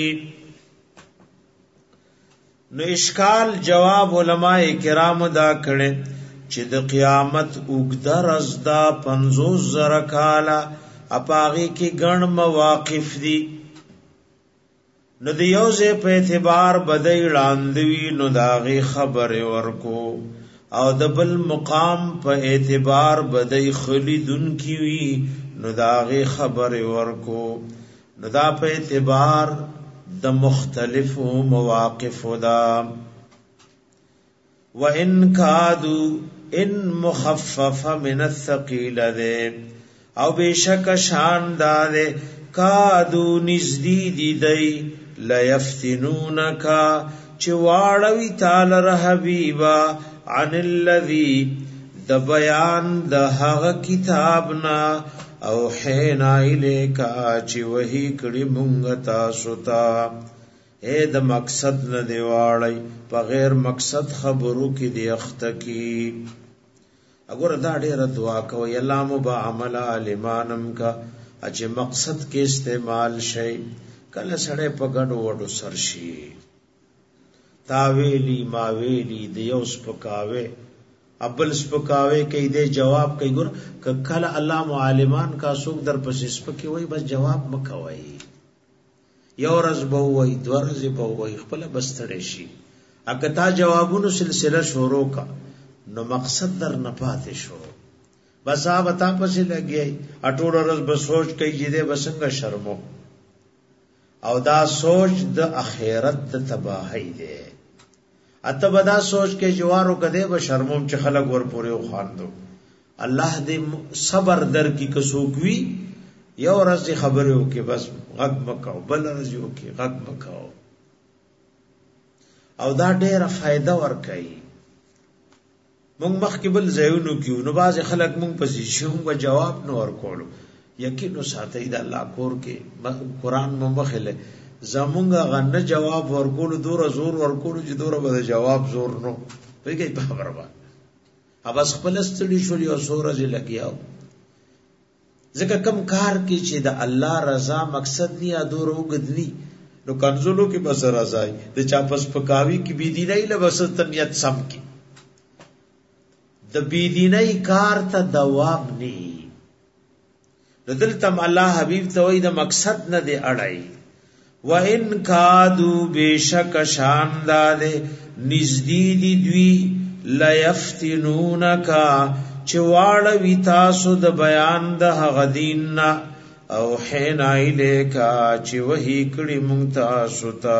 Speaker 1: نو اشکال جواب علماء کرام دا کړي چې د قیامت اوږده ورځ دا 50,000 کاله اپاغي کې ګڼ مواقف دي نو د یو ځای په اعتبار بدای وړاندوي نو داغي خبره ورکو او د بل مقام په اعتبار بدای خلیدون کی وی نو داغي خبره ورکو نو دا په اعتبار د مختلفو مواقف دا وان کادو ان مخفف من الثقيل ده او بشک شان ده کادو نزدی دی لا يفتنونك چواړوي تعالی حبيبا عن الذي د بیان د هغه کتابنا او حینا الیکا چې وਹੀ کړي مونږ تاسو ته اے د مقصد نه دی واړی په غیر مقصد خبرو کې دی اخته کی اگر دا ډېر دعا کوي الله مبا عمل علمانم کا چې مقصد کې استعمال شي کله سړی په ګډو وډو سرشي تاویلی ماویلی د یو سپکاوي ابل سپکاوي کوي د جواب کوي ګور کله الله معلمان کا سوق در پسې سپکی وای بس جواب مکوي یو ورځ به وای دوه ورځې به وای خپل بستړې شي اګه تا جوابونو سلسله شروع کا نو مقصد در نه پاتې شو بس هغه تا پسې لګي اټوړ ورځ به سوچ کوي چې دې بسنګ شرمو او دا سوچ د اخرت د تباہی دی اته بدا سوچ کې جوارو کده به شرموم چې خلک ور پورې خواندو الله دې صبر در کی کسوګوي یو ورځ خبره وکي بس غږ مکاو بل ورځ وکي غږ مکاو او دا ډېره فائدہ ورکړي مونږ مخکې بل ځایونو کیو نو باز خلک مونږ پسې شوم و جواب نو ورکولو یقینو ساتي دا الله کور کې قرآن مو مخله زمونږه غنه جواب ورکول دور زور ورکول چې دور به جواب زور نو ویږي په خبره وا اوبس خپل ستړي شو یو سورج لګیاو ځکه کم کار کې چې د الله رضا مقصد نه ادور وګدنی نو کنزلو کې بس رضا د چا پس پکاوي کې بي دیني له بس تمیت سم کې د بي دیني کار ته دوام نه دلتم الله حبیب ته وای د مقصد نه دی اړای و ان کادو بشک شان داده نزدید دوی لا یفتنونک چواړه وی تاسو د بیان د غدین او حین ایلیکا چې وਹੀ کړي مونږ تاسو ته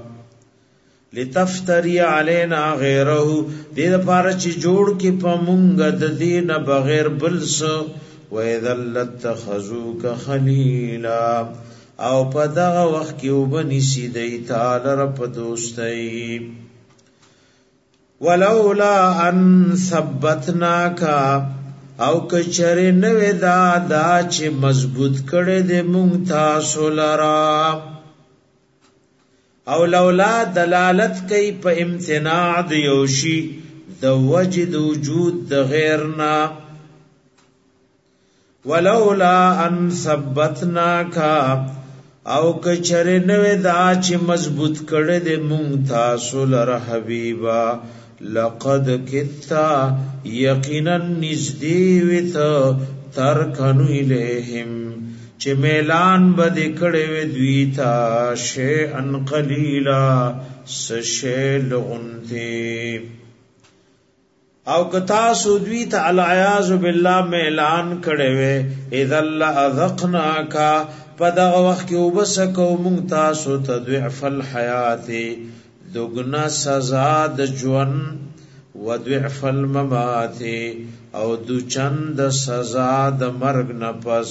Speaker 1: لتفتری علینا غیره دې لپاره چې جوړ کې پمونږ د دین بغیر بل څه وَإِذَا لَاتَّخَذُوكَ خَلِيلًا او په دغه وخت کې وبنسي دی تعالی رب دوستي ولولا ان ثبتناک او کچره نو دا چې مضبوط کړي د مونږ تاسو لرا او لولا دلالت کوي په امتناع د یوشي د وجد وجود د غیرنا ولولا ان ثبتناک او کچره نو دا چې مضبوط کړي د مونږ تاسو لره حبیبا لقد کتا یقینا نزدی وت ترکنو الیہم چې میلان بد کړي و دوی تا شی ان قلیلا سشیل غنتی او کتا سودوی ته العیاذ بالله میلان کړي و اذا اذقناک پدغه وخت کې وبسکو مونږ تاسو ته ضعف الحیات دوگنا سزا د ژوند و ضعف الممات او دو چند سزا د مرګ نه پس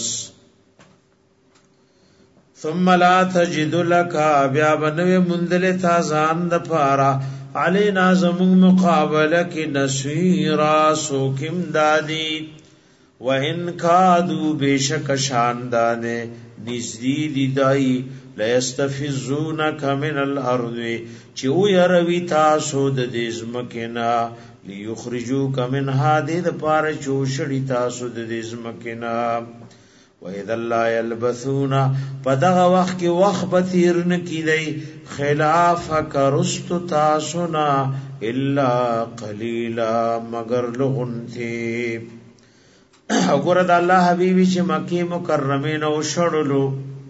Speaker 1: ثم لا تجد لك بیا بنوي مندل تازان د پارا علینا زمون مقابله کې نسویرا سوکم دادی و ان کادو بشک شاندانه نزدې دی دای لیستفزونک من الارض چې او يروي تاسو د دې زمکنا ليخرجوک منها دې د پاره چوشړی تاسو د دې زمکنا وَإِذَا لَا يَلْبَثُونَ پدغه وخت کې وخت بتیر نه کیدای خلاف کرست تاسونا الا قليلا مگر لغنتی وګوره د الله حبيبي چې مکه مکرمه نو شړلو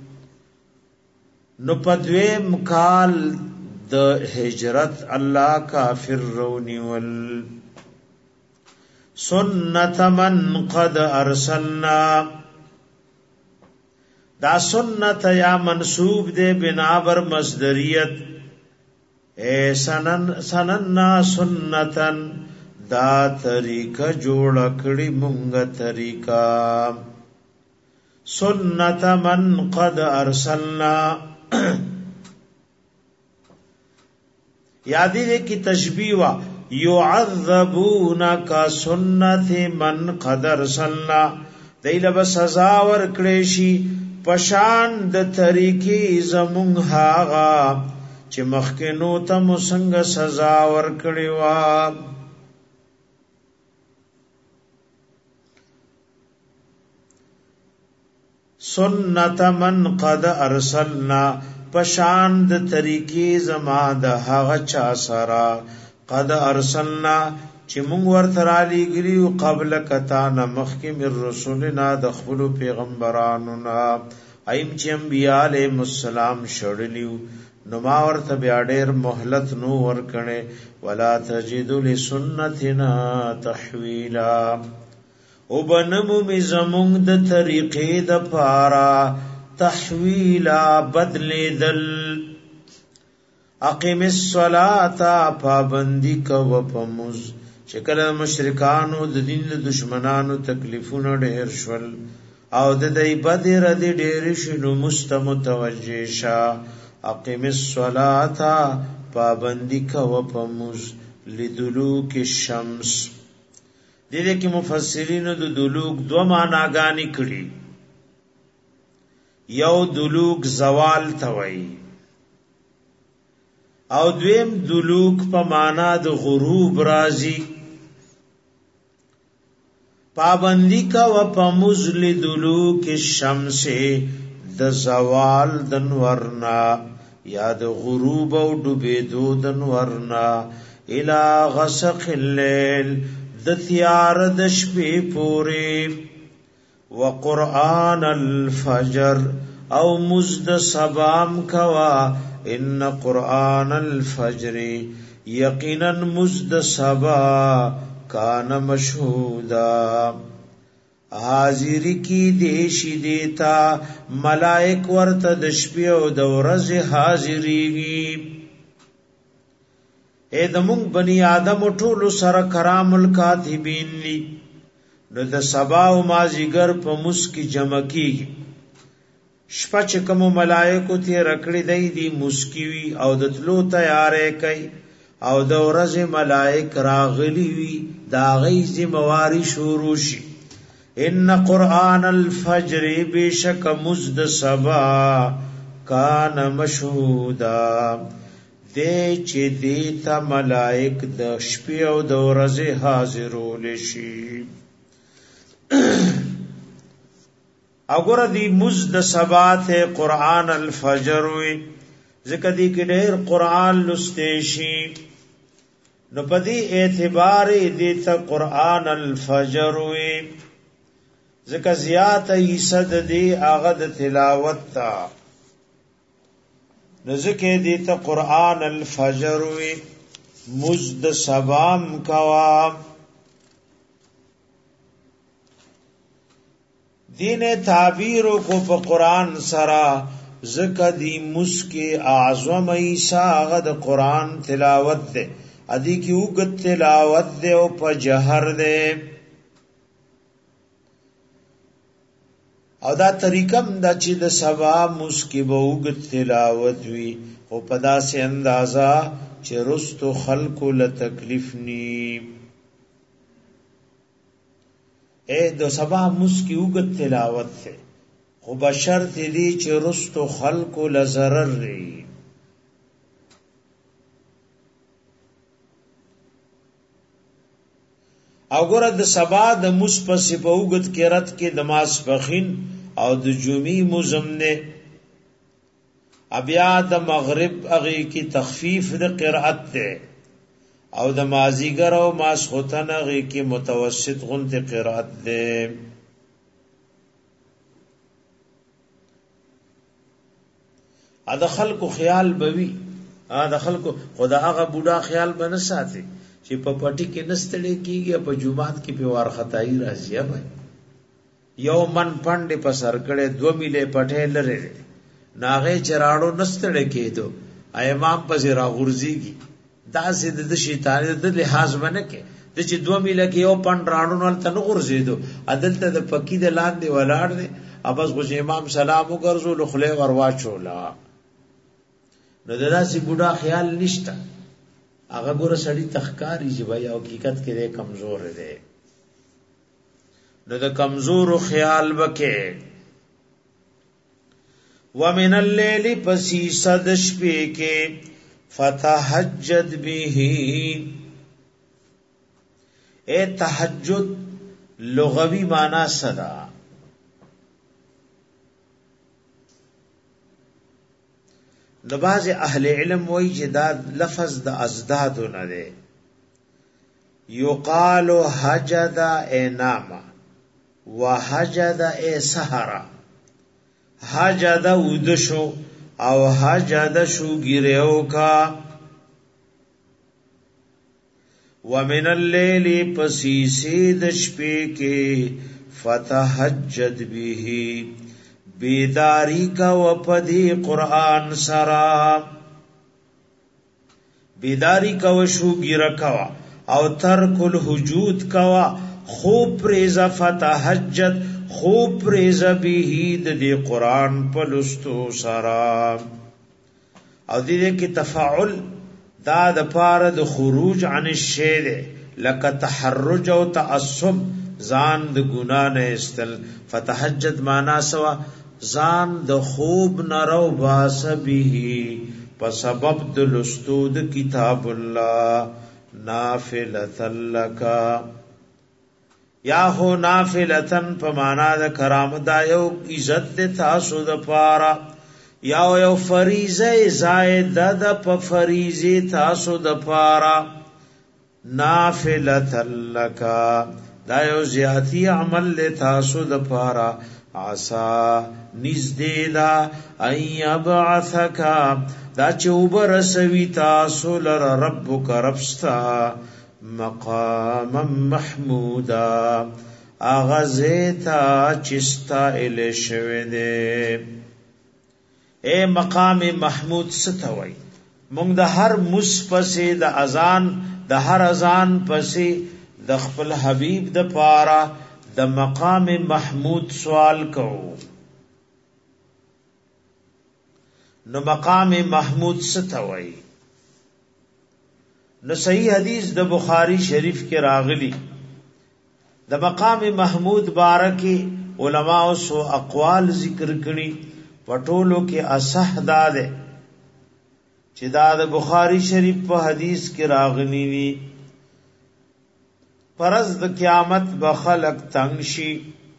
Speaker 1: نو پدوی مکال د هجرت الله کافر رونی ول سنت من قد ارسلنا دا سنت یا منصوب دے بنابر مصدریت اے سننا سنتن دا طریقہ جوڑ کړي مونږه طریقہ سنت من قد ارسلنا یادی دے کی تشبیہ وا یعذبون کا سنت من قد ارسلنا دیل بس سزا ور کړي شي پشان د طریقې زمون هاغا چې مخکینو ته مسنګ سزا ور کړي وا سنت من قد ارسلنا پشان د طریقې زما د هاغه چا سرا قد ارسلنا چې مونږ ورته را لېږلي قبل کتا نه مخکې من رسولنا د خپلو پیغمبرانو نه ایم چې انبیاء علیهم السلام شړلیو نو ما ورته بیا ډېر مهلت نو ورکړې ولا تجد لسنتنا تحویلا او بنمو می زمونږ د طریقې د پارا تحویلا بدلیدل اقیم الصلاة پابندی کو پموز شکل مشرکانو د دین د دشمنانو تکلیفونه ډېر شول او د دې بدر د ډېر شنو مستمتوجه شا اقیم الصلاة پابندی کو پموز لدلوک الشمس دې کې مفسرین د دلوک دو معناګانی کړي یو دلوک زوال توي او دویم دلوک په معنا د غروب راځي پابندی کا و پمزل دلوک الشمس د زوال دنورنا یا د غروب او ډوبېدو دنورنا الی غسق الليل د تیار د شپې پورې وقرآن الفجر او مزد سبام کوا ان قرآن الفجر یقینا مزد سبا کان مشهودا حاضر کی دیشی دیتا ملائک ورته د شپې او د ورځې حاضریږي اے دمون بنی آدم ټول سره کرام الکاتبین لی نو د سبا او مازیګر په مسکی جمع کیږي شپه چې کوم ملائکو ته رکړی دی مسکیوي او د تلو تیارې کوي او د ورځې ملائک راغلی وي دا غي ذمہواری شروع شي ان قرآن الفجر بشک مزد سبا کان مشهودا دې چې دې ته ملائک د شپې او د ورځې حاضرول شي اگر دی مزد سبات قرآن الفجر وی ذکر دی که دیر قرآن لستیشی نو پدی اعتبار دیتا قرآن الفجر وی ذکر زیادت ایسد دی آغد تلاوت تا نو ذکر دیتا قرآن الفجر وی مزد سبام کوام دین تعبیر کو په قران سرا زکه دی مسکی اعظم عیسی غد قران تلاوت دے ادی کی وګت تلاوت دے او په جهر دے او دا طریقم دا چې د سبا مسکی به وګت تلاوت وی او په داسې اندازا چې رستو خلق له تکلیف نی اے دو سبا مسکی وګت تلاوت سے خو بشرط دی چې رستو خلق لزرر ری او ګره د سبا د مصپس په وګت کې رات کې د ماسپخین او د جمعې مزمنه بیا د مغرب اغه کی تخفیف د قرأت ده او د مازیګر او ماسختن اغه کی متوسط غنت قرأت ده د خلکو خیال بوي د خلکو خدا هغه بوډا خیال بنه ساتي چې په پټي کې نستړي کیږي په جمعات کې په وار خدای راځي به یو من پاندې په سر کړه 2 میله پټه لره ناغه چراړو نستړي کېدو امام په زرا غورځيږي دا سید د شیطان د لحاظ باندې کې د چې 2 میله کې یو پاند راړو نل تنه غورځیدو عدالت د پکی د لاندې ولاړ دي ابس غو امام سلام وګرځو لخله ورواچولا نو داسې بوډا خیال نشته هغه ګوره سړی تخکاری چې وای او حقیقت کې دی کمزور دی نو د کمزور خیال وکې ومن الليل پسی صد شپې کې فتهجد به اے تهجد لغوی معنی صدا د باز اهل علم وای چې دا لفظ د ازداد نه دی یقال حجد انام وحجد سحر حجد ودشو او حجد شو ګریو کا ومن الليل پسیسی د شپې کې فتهجد به بیداری کا وپدی قرآن سرا بیداری کا وشوگی رکوا او ترک الحجود کوا خوب ریزا فتحجد خوب ریزا بیهید دی قرآن پلستو سرا او دیده کی تفاعل دا د پاره د خروج عن الشیء لک تحرج او تعصب ځان د ګنا نه استل فتحجد معنا سوا ځان د خوب نرو باسبه په سبب د لستود کتاب الله نافلۃ لک یا هو نافلتن په معنا د کرامت دا یو عزت د تاسو د پاره یا یو فریضه زائد د په فریضه تاسو د پاره نافلۃ لک دا یو زیاتی عمل له تاسو د پاره عسا نزدې دا ايبعثک دا چوبر سوي تاسو لر ربک ربستا مقام محمودا اغزیتا چستا ال شوه دې اے مقام محمود ستوي موږ د هر مصپسه د اذان د هر اذان پسې د خپل حبیب د پاره د مقام محمود سوال کو نو مقام محمود ستوي نو صحیح حدیث د بخاری شریف کې راغلی د مقام محمود بارکی علماء سو اقوال ذکر کړي پټولو کې اصح داده چې دا د بخاری شریف په حدیث کې راغلی وی پرز د قیامت بخلق تنگ شي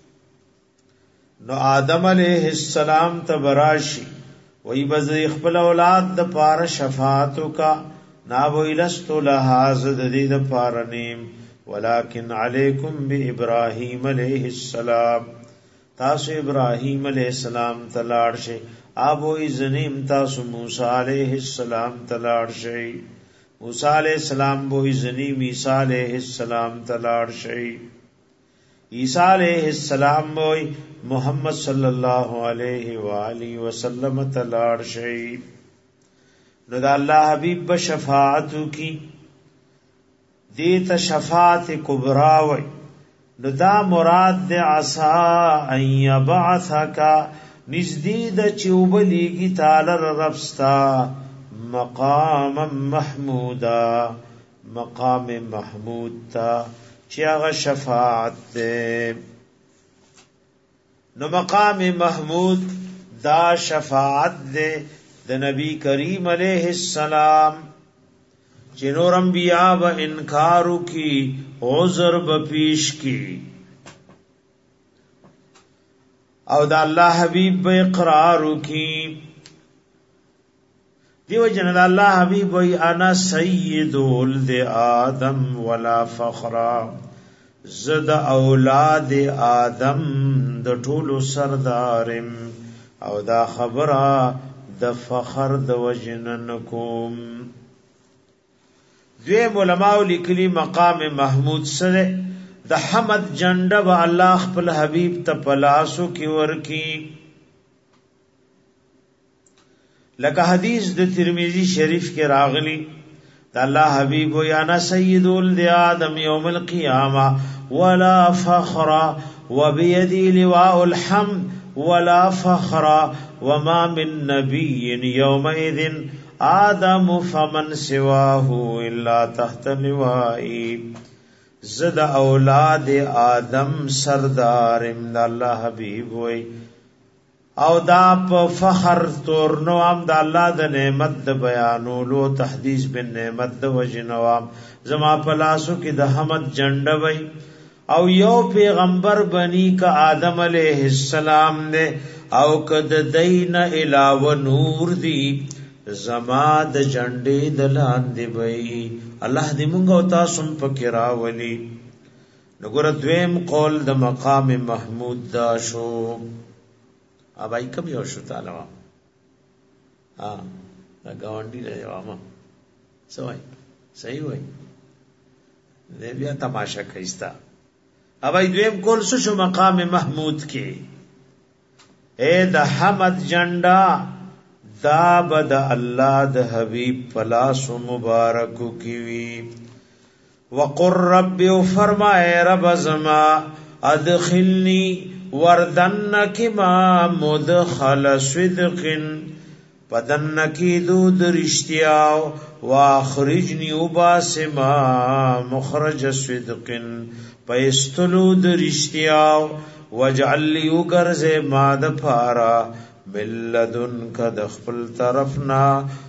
Speaker 1: نو آدم علیہ السلام تبراشی وی بز خپل اولاد د پاره شفاعت کا نا ویلست لها زد د پاره نیم ولکن علیکم بابراهیم علیہ السلام تاسو ابراهیم علیہ السلام تلاړ شي ابو زنیم تاسو موسی علیہ السلام تلاړ شي موسی علیہ السلام بو زنیم عیسی علیہ السلام تلاړ شي عیسی علیہ السلام بو محمد صلی اللہ علیہ وآلہ وسلم تلاړ شي نو دا الله حبیب بشفاعت کی دیت شفاعت کبرا وی نو دا مراد د عسا ان یبعثک نزدید چوبلیگی تعالی ربستا مقام محمودا مقام محمود تا چیاغ شفاعت دے نو مقام محمود دا شفاعت دے د نبی کریم علیہ السلام چې نور انبیاء و انکارو کی عذر بپیش کی او دا اللہ حبیب با اقرارو کی دیو جن دا اللہ حبیب وی انا سید ولد آدم ولا فخرا زد اولاد آدم د ټولو سردارم او دا خبره د فخر د وجنن کوم. دویم علماء لیکلی مقام محمود سره د حمد جنډه به الله خپل حبیب ته پلاسو کی ورکی، لکه حدیث د ترمذی شریف کې راغلی د الله حبیب و یا نا سید ولد آدم یوم القیامه ولا فخر وبيدي لواء الحمد ولا فخر وما من نبي يومئذ آدم فمن سواه الا تحت لوائي. زد اولاد آدم سردارم د الله حبیب وی او دا په فخر تور نو ام د الله د نعمت د بیانولو تحدیث بن نعمت د وجنوام زما پلاسو کې د حمد جنډ وی او یو پیغمبر بنی کا آدم علیہ السلام نے او کد دین علاوه نور دی زما د جنډې د لاندې وی الله دې مونږ او تاسو په کرا ولی. نګور دویم قول د مقام محمود دا شو ابای کم یو شو تعالی ها دا گاونډي له جوامه سوای صحیح وای دې بیا تماشا کیستا ابای دویم کول شو مقام محمود کې اے د حمد جنډا دا بد الله د حبیب پلاس مبارک کی وی وقر رب فرمائے رب زما ادخلنی وردنک ما مدخل صدق پدنک دود رشتیاو واخرجنی وباسما مخرج صدق پیستلود رشتیاو وجعل لی غرز ما د پارا بلدن کا دخل طرفنا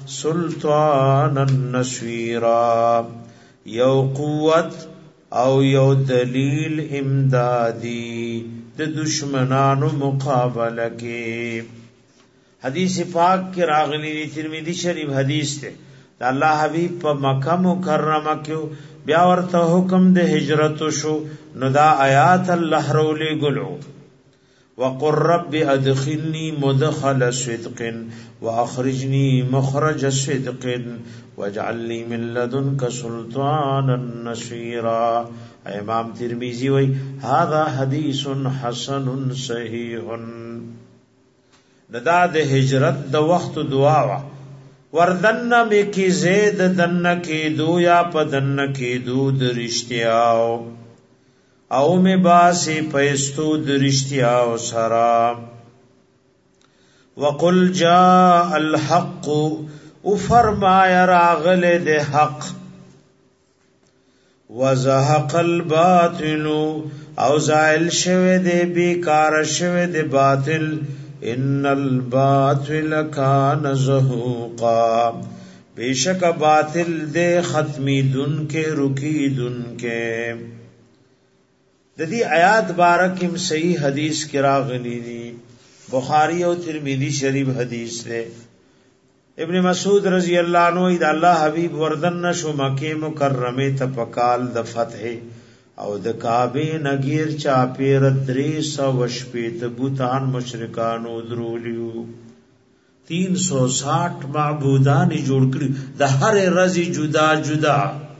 Speaker 1: سلطان النصیرا یو قوت او یو دلیل امدادی د دشمنانو مقابله کې. حدیث پاک کې راغلی ترمذی شریف حدیث ته د الله حبیب په مکه مکرمه کې بیا ورته حکم د هجرت شو نو دا آیات الله رولې ګلو وقر رب ادخلنی مدخل صدق واخرجنی مخرج صدق واجعلنی من لدنک سلطانا نصیرا. امام ترمذی وی هذا حدیث حسن صحیح. ندا د هجرت د وخت دعا وا وردن می کی زید دن کی دو یا پدن کی دود رشتیاو او می باسی پیستو درشتیاو سرا وقل جاء الحق او فرمایا راغل د حق وزهق الباطل او زائل شوه د بیکار شوه د باطل ان الباطل کان زهوقا بیشک باطل د ختمی دن کے رکی دن کے. د دې آیات بارکم صحیح حدیث کې راغلی دي بخاری او ترمذی شریف حدیث ده. ابن مسعود رضی اللہ عنہ د الله حبیب وردن شو مکه مکرمه ته پکال د فتح او د کعبه نگیر چا پیر 300 بوتان مشرکانو درولیو 360 معبودان جوړ کړی د هر رزي جدا جدا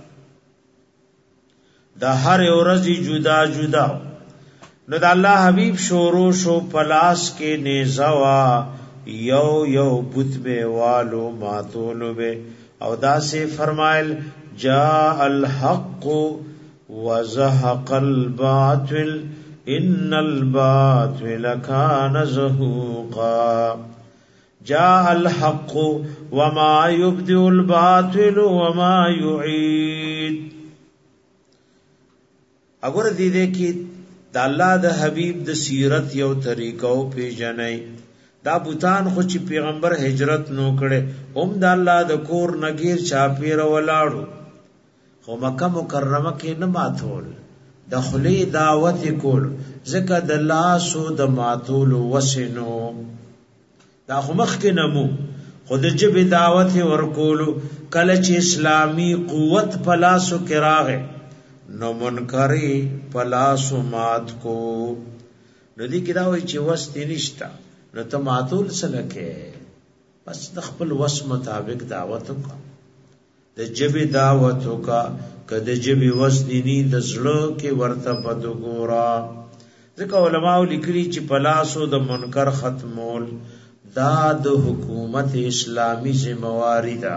Speaker 1: د هر ورځي جدا جدا. نو د الله حبیب شورو شو پلاس کې نیزوا یو یو بت به والو ماتولو به او دا سے فرمایل جاء الحق وزهق الباطل ان الباطل كان زهوقا. جاء الحق وما يبدئ الباطل وما يعيد. اگر دې دې کې د الله د حبیب د سیرت یو طریقو پیژنئ. دا بوتان خو چې پیغمبر هجرت نو کړي هم د الله د کور نګیر چاپیر ولاړو، خو مکه مکرمه کې نه ماتول، د خلی دعوت کول، ځکه د لاسو د ماتول وسنو دا خو مخ کې نمو، خود جب دعوت ورکولو. کله چې اسلامی قوت پلاسو کې راغې نو منکری پلاسو مات کو. نو دی کې دا وایي چې وستی نشتا نو ته ماتول سلکه، بس د خپل وس مطابق دعوت وکا، د جبی دعوت وکا، که د جبی وس دینی د زړه کې ورته بدو ګورا. ځکه علماء لیکلي چې پلاسو د منکر ختمول دا د حکومت اسلامی ذمہواری ده.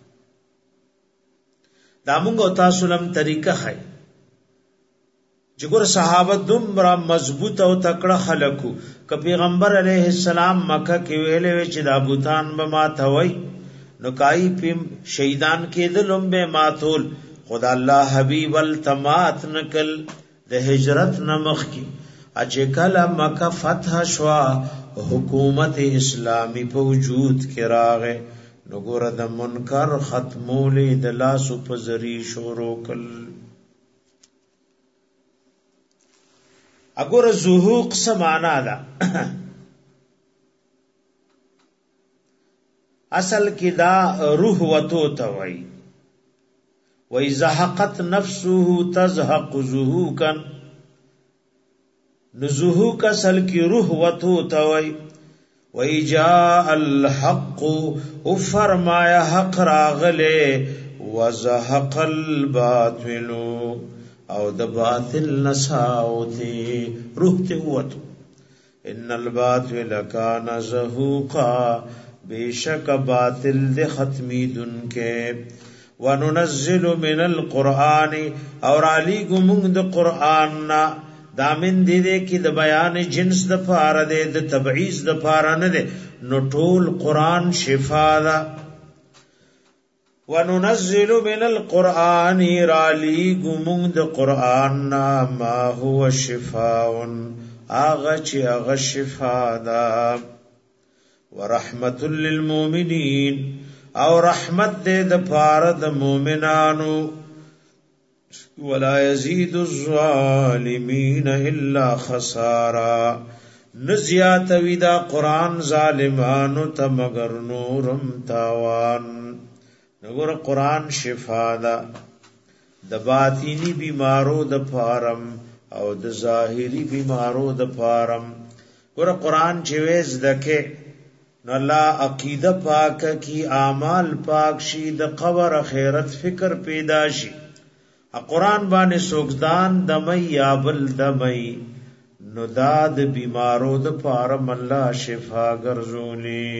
Speaker 1: دا موږ تاسو لم طریقه خای چې ګور صحابه دومره مضبوط او تکړه خلکو، ک پیغمبر علیه السلام مکه کې ویلې چې د ابوتان به ماتوي نو کای پم شهیدان کېدلم به ماتول. خدا الله حبیب التمات نکل د هجرت نمخ کی اچ کله مکه فتح شوا حکومت اسلامی په وجود کې راغې نو ګور د منکر ختمولې د لاسو په ذری شروع کل. اگر زهوق سمانا دا اصل کی دا روح وتو توي و اذا حقت نفسه تزهق زهوقا، نزهوق اصل کی روح وتو توي و جاء الحق او فرمایا حق راغله وزهق الباطل او د باطل نساوتی روح ته وته. ان الباطل کان زهوقا، بیشک باطل د ختمی دن کے. وننزل من القرآن اور علی گمونگ د قرآن نا دامن دی دے کی د بیان جنس د پارا دے د تبعیض د پارا نه دے نو ټول قرآن شفا دا. وننزل من القرآن رالی گمونگ د قرآن نا ما هو شفاون آغا چی آغا شفا دا. ورحمت للمومنین او رحمت دے د پارا د مومنانو. ولا یزید الظالمین الا خسارا، نزیات ویدا قرآن ظالمانو تا مگر نورم تاوان. نګور قرآن شفا ده د باطینی بیمارو د پارم او د ظاهری بیمارو د پارم. ګور قرآن چې وېز دکې نو الله عقیده پاک کی، اعمال پاک شي، د قبر خیرت فکر پیدا شي. قرآن باندې سوګدان دمي یا بل دمي نو داد بیمارو د پارم الله شفا ګرځولي.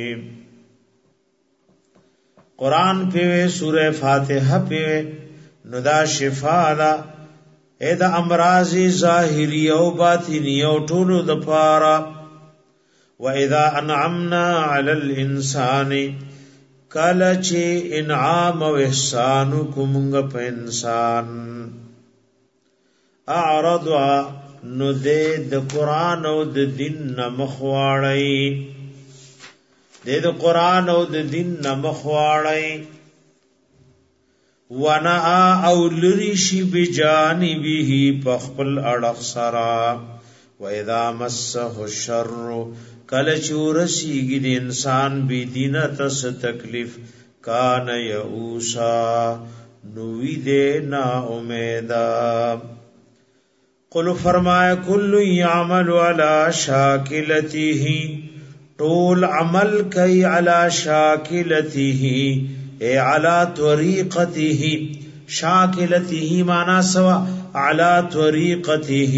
Speaker 1: قرآن پیوے سورہ فاتحہ پیوے نو دا شفا دا اے دا امراض ظاہری او باطنی او ټولو د پارا. و اذا انعمنا علی الانسان، کله چې انعام او احسان کومنګ په انسان اعرض نو د قرآن او د دین مخواړی، د قرآن او د دین مخواړی. ونا او لریشی بجانبه پخپل اڑخ سرا. و اذا مسه الشر، کله چورسیږي د انسان بی دینه تس تکلیف کان یئوسا نوی دے نا امیدا. قل فرمایا کل یعمل علی شاکلته، طول عمل کئی علی شاکلته اے علی طریقته. شاکلته مانا سوا علی طریقته.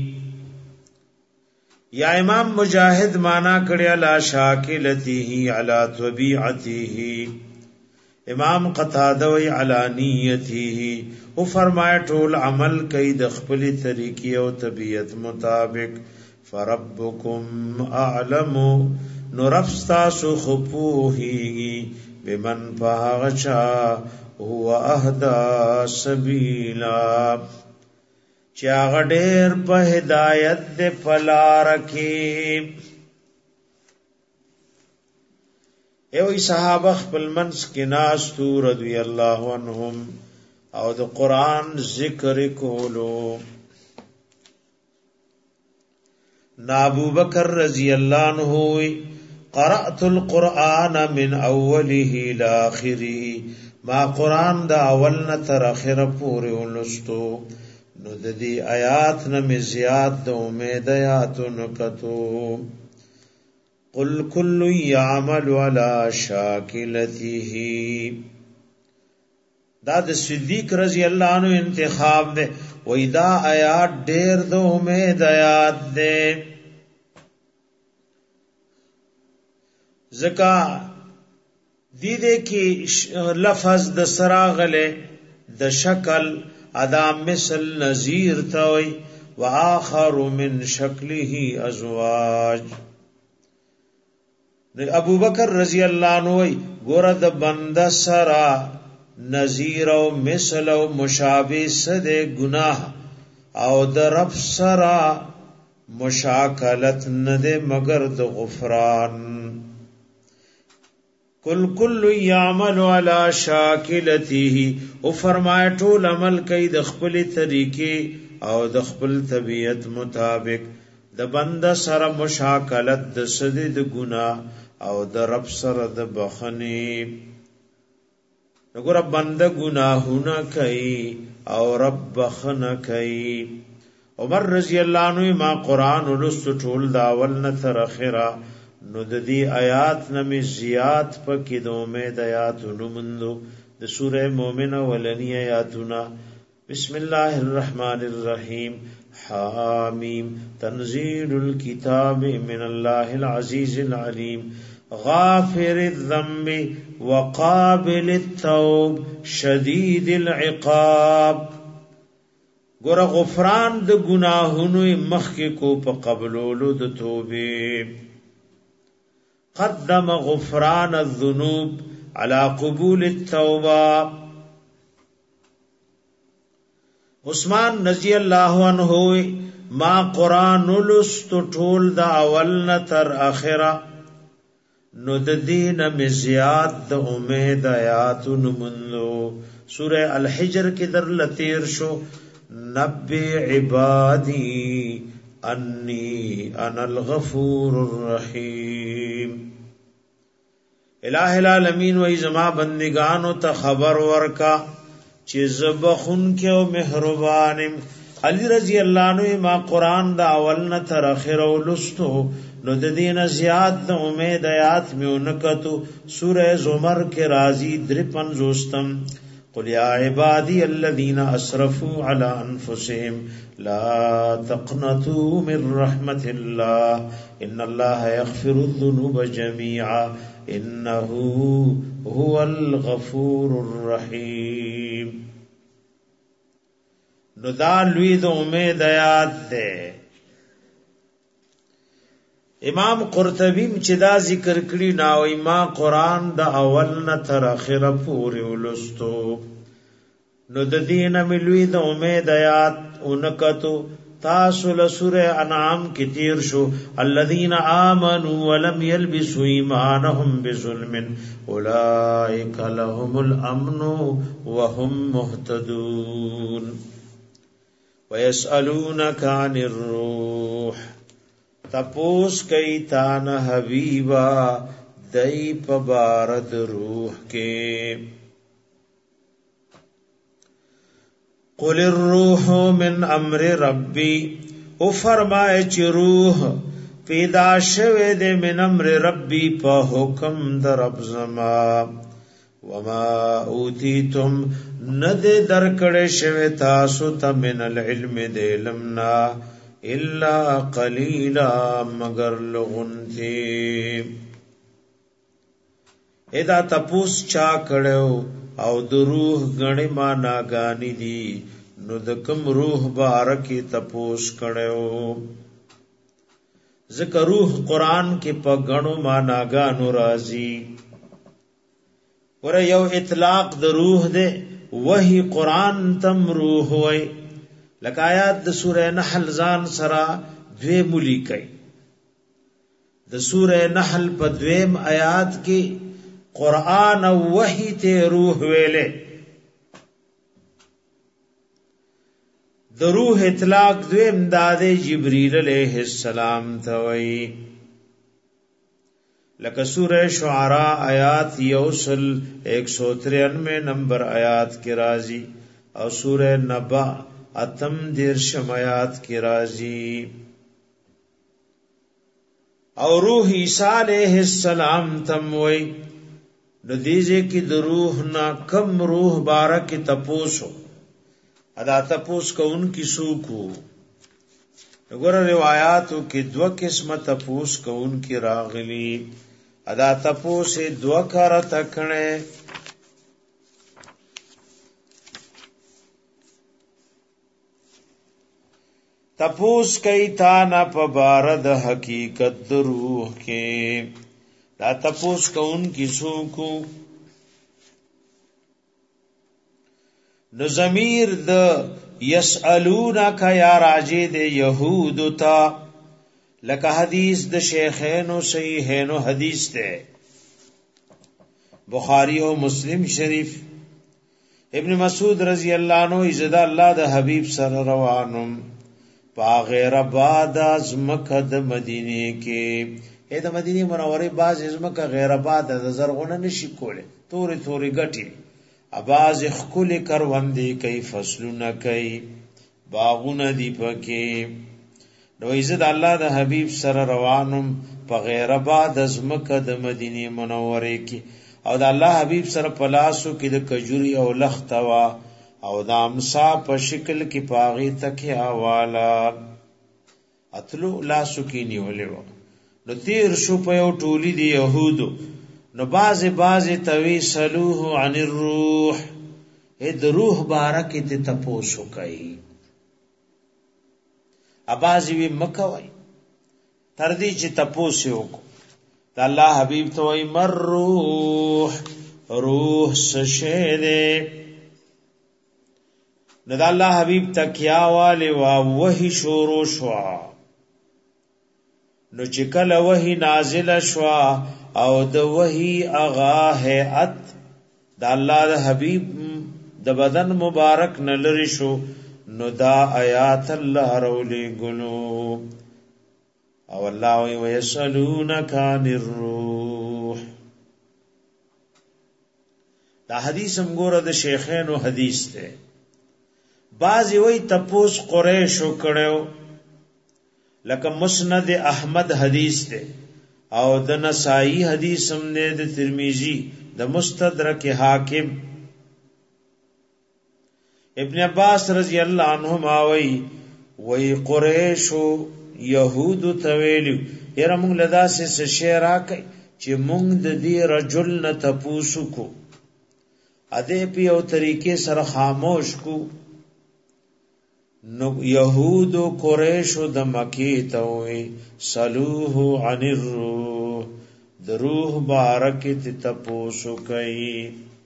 Speaker 1: یا امام مجاہد مانا کړي علی شاکلته علی طبیعته. امام قتاده وی علی نیته. او فرمایا ټول عمل کوي د خپل طریقې او طبیعت مطابق. فربکم اعلم، نو رب ستاسو خپوهیږي بمن فاغچا هو اهدا سبیلا، چې هغه ډېر په هدایت دې پلار کې. ایوې صحابه خپل منځ کې ناستو رضی الله عنهم او د قران ذکر کولو. ابو بکر رضی الله عنه قرأت القرآن من اوله الى اخره، ما قرآن دا اولنا تر اخره پورې ولستو، نو د دې آیات نه مې زیات د امید آیاتونو کتو. قل كل يعمل على شاکلته، دا د صدیق رضی الله عنه انتخاب ده. وې دا آیات ډېر د امید آیات ده، زکا دی دې کې لفظ د سراغله د شکل ادا مثل نذیر توي واخر من شکله ازواج. ابو بکر رضی الله عنه ګور د بنده سرا نذیر او مثل او مشابه سد گناہ او د رب سرا مشاکلت نه مگر د غفران. کل یعمل علی شاکلته، او فرمایا ټول عمل کوي د خپل طریقې او د خپل طبیعت مطابق. د بنده سره مشاکلت د سد د گناہ او د رب سره د بخنی. وګوره بنده گناهونه کوي او رب بخنه کوي. عمر رضی الله عنه ما قران ولست ټول دا اول نه تر اخره، نو د دې آیات نه زیات پکې د امید آیاتونو مندو. د سوره مؤمنه ولنی آیاتونه. بسم الله الرحمن الرحیم. حامیم تنزیل الكتاب من الله العزیز العلیم غافر الذنب وقابل التوب شدید العقاب. ګور غفران د گناهونو مخکې کو په قبولولو د توبې. قدم غفران الذنوب على قبول التوبه. عثمان رضی الله عنه ما قران لست ټول دا اول تر اخره، نو د دین مزیات د امید آیاتون منلو. سورہ الحجر کی در لتیر شو. نبی عبادی انی انا الغفور الرحیم. الہ العالمین وی زما بندگانو تا خبر ورکا چی زبخن کے و مہربانم. علی رضی اللہ عنہ ما قرآن دا اولنا تر اخر ولستو، نو د دین زیاد د امید آیات میونکتو. سورہ زمر کے رازی 53. قل یا عبادی الذین اسرفوا علی انفسهم لا تقنطوا من رحمت اللہ ان اللہ یغفر الذنوب جميعا انه هو الغفور الرحیم. نو دا لوی د امید آیات ده. امام قرطبی چې دا ذکر کړی ناوی ما قران د اول نه تر اخره پورې ولستو، نو د دینه ملوی د امید آیات اونکتو. تاسو له سوره انعام کې تیر شو. الذين امنوا ولم يلبسوا ایمانهم بظلم اولئک لهم الامن وهم مهتدون. ويسألونك عن الروح، تپوس کئی تان حبیبا دئی پبارد روح کے. قل الروح من امر ربی، او فرمائے چی روح پیدا شوے دے من امر ربی پا حکم در رب زما. وما اوتیتم ند درکڑے شوے تاسو تا من العلم دے علمنا الا قلیلا مگر لغنتی. ادا تپوس چا کڑیو او د روح غنی ما ناگانی دی، نو د کم روح بارکی تپوس کڑیو. ذکر روح قرآن کے پا غنو ما ناگانو رازی. ور یو اطلاق د روح دے، وہی قرآن تم روح ہوئی، لکه آیات د سوره نحل ځان سره دوی ملي کوي. د سوره نحل په دویم آیات کې قرآن او وحی ته روح ویلې. د روح اطلاق دویم داده جبرئیل علیہ السلام ته وی. لکه سورہ شعراء آیات 193 نمبر آیات کی راضی او سورہ نبا اتم دیرشم آیات کی راضی. او روح عیسیٰ علیہ السلام تم وی. نو دیجے کی د روح نا کم روح بارک تپوسو ادا تپوس کو ان کی سوکو. نگور روایاتو کی دو قسم تپوس کو ان کی راغلی. ادا تپوس دو کار تکنے تپوس کئی تانا پا بارد حقیقت روح کے. دا تپوس کو ان کی سوکو نو ضمیر د یسالونک یا راجی د یهود تا لکه حدیث د شیخین و صحیحین و حدیث تے بخاری و مسلم شریف. ابن مسعود رضی اللہ عنہ عزت اللہ د حبیب سر روانم پا غیر آباد ازمکہ د مدینه کے. اے د مدینه منوره باز ازمکہ غیر آباد د زرغونه نشی کوله توری توری گٹی اباز خکل کروندی کئی فصلونه کئی باغونه دی پکی. نو عزت الله د حبیب سره روانم په غیر آباد ازمکه د مدینه منوره کی او د الله حبیب سره پلاسو کی د کجوری او لختوا او د امسا په شکل کی پاغي تکیا والا اتلو لاسو کی نیولې و. نو تیر شو په یو ټولی دی یهودو. نو باز توی سلوه عن الروح د روح بارک ته تپوسو کوي. ابازی وی مکوي تر دې چې تپوسو وکړه. د الله حبیب ته وی مر روح سشه. نو د الله حبیب تکیا والے وا وحی شروع شوا. نو چې کله وحی نازل شوا او د وحی اغا هيئت د الله د حبیب د بدن مبارک نه لری شو. نو دا آیات الله رولې ګلو او الله وی یسالونک عن الروح. دا حدیث هم ګوره د شیخین او حدیث ته. بعضی وی تپوس قریشو کړو لکه مسند احمد حدیث ته او د نسائی حدیث هم نه د ترمذی د مستدرک حاکم. ابن عباس رضی اللہ عنہما وی قریشو یہود تویلو یرا مونگ لدا سے شعر آکے چی مونگ دی رجل نتپوسو کو ادے پی او طریقے سر خاموش کو. نو یہود و قریشو د مکی توی سلوه عن الروح د روح بارکت تپوسو کئی.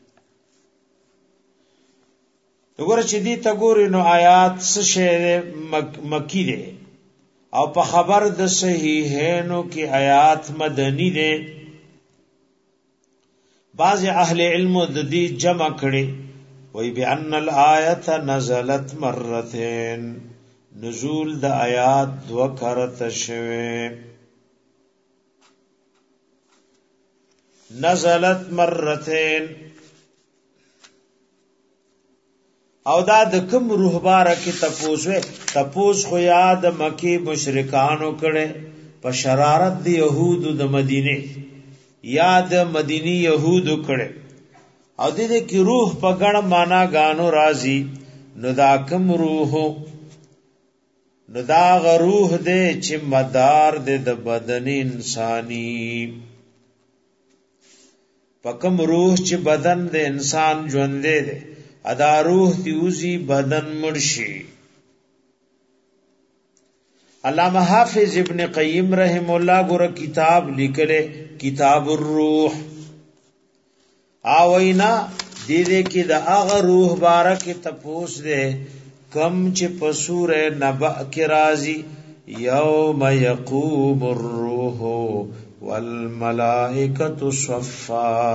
Speaker 1: وګوره چې دې تګوري نو آیات څه شی مکی دي او په خبر د صحیحینو کې آیات مدنی دي. بعض اهل علم د دې جمع کړي وی بان الآیه نزلت مرتين. نزول د آیات دو کرته شوه. نزلت مرتين او دا د کوم روح بارکی تپوس خو یاد مکی مشرکانو کړي په شرارت دی یهودو د مدینه یاد مدینی یهودو کړي او دې کې روح په ګڼ معنا غانو راضی. نو دا کوم روح نو دا روح دې چې مدار دې د بدن انسانی په کوم روح چې بدن د انسان ژوند دې ادا روح دیوزی بدن مرشی. علامہ حافظ ابن قیم رحم اللہ گورا کتاب لکھلے کتاب الروح. آوینا دیدے کی دا آغا روح بارک تپوس دے کم چې په سورې نبأ کې راځي یوم یقوم الروح والملائکۃ صفا.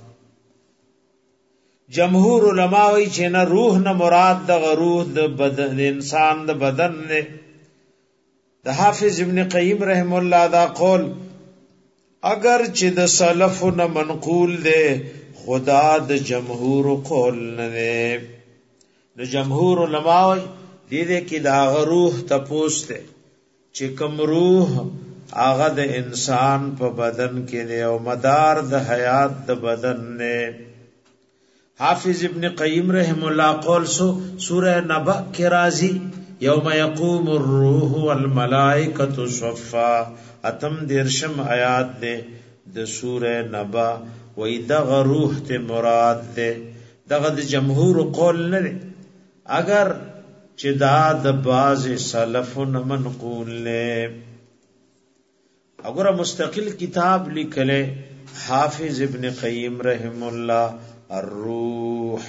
Speaker 1: جمهور علما وی چې نه روح نه مراد د روح د بدن انسان د بدن نه. د حافظ ابن قیم رحم الله دا قول اگر چې د سلف نه منقول دی خدا د جمهور قول نه دی. د جمهور علما وی دې کې دا روح تپوس دی چې کوم روح هغه د انسان په بدن کې دی او مدار د حیات د بدن نه. حافظ ابن قیم رحم الله قول سورہ نبأ کې راځي یوم یقوم الروح والملائکۃ صفا. اتم دیرشم آیات ده د سورہ نبأ وې دغه روح ته مراد ده. دغه د جمهور قول نه ده اگر چې دا د باز سلفون منقول نه. اگر مستقل کتاب لیکله حافظ ابن قیم رحم الله الروح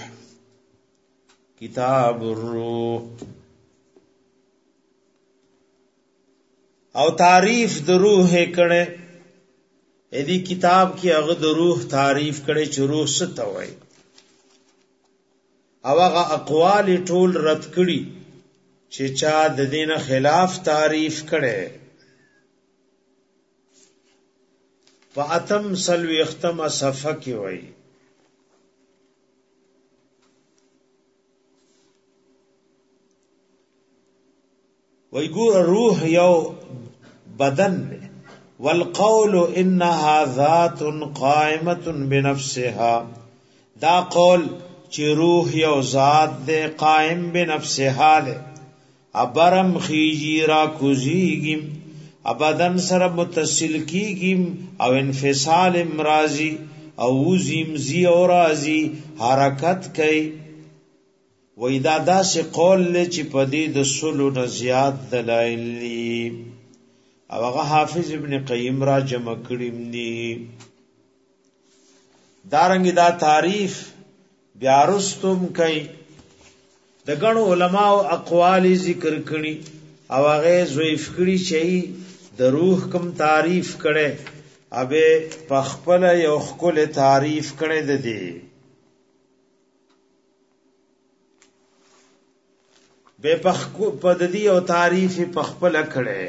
Speaker 1: کتاب الروح او تعریف د روح کړه. ادي کتاب کې هغه د روح تعریف کړي چې روح څه ته وایي او هغه اقوال ټول رد کړي چې چا د دین خلاف تعریف کړي. فاتم سلوی ختم صفحه کې وایي ويقول روح یو بدن والقول انها ذات قائمه بنفسها. دا قول چې روح یو ذات ده قائم بنفسها ده ابرم خیجی را کوزیگیم ابدن سره متصل کیگیم او انفصال امرازی او وزیم زی او رازی حرکت کئی. وېدا داسې قول له چې پدې د سلو نه زیات دلایل دي او هغه حافظ ابن قیم را جمع کړیم دي. دارنګ دا تعریف بیا رستم کوي د غنو علما او اقوال ذکر کړي او هغه ضعیف کړي چې د روح کوم تعریف کړي ابه پخپل یو خپل تعریف کړي د دې بے پخکو پددی او تعریف پخپل کړي.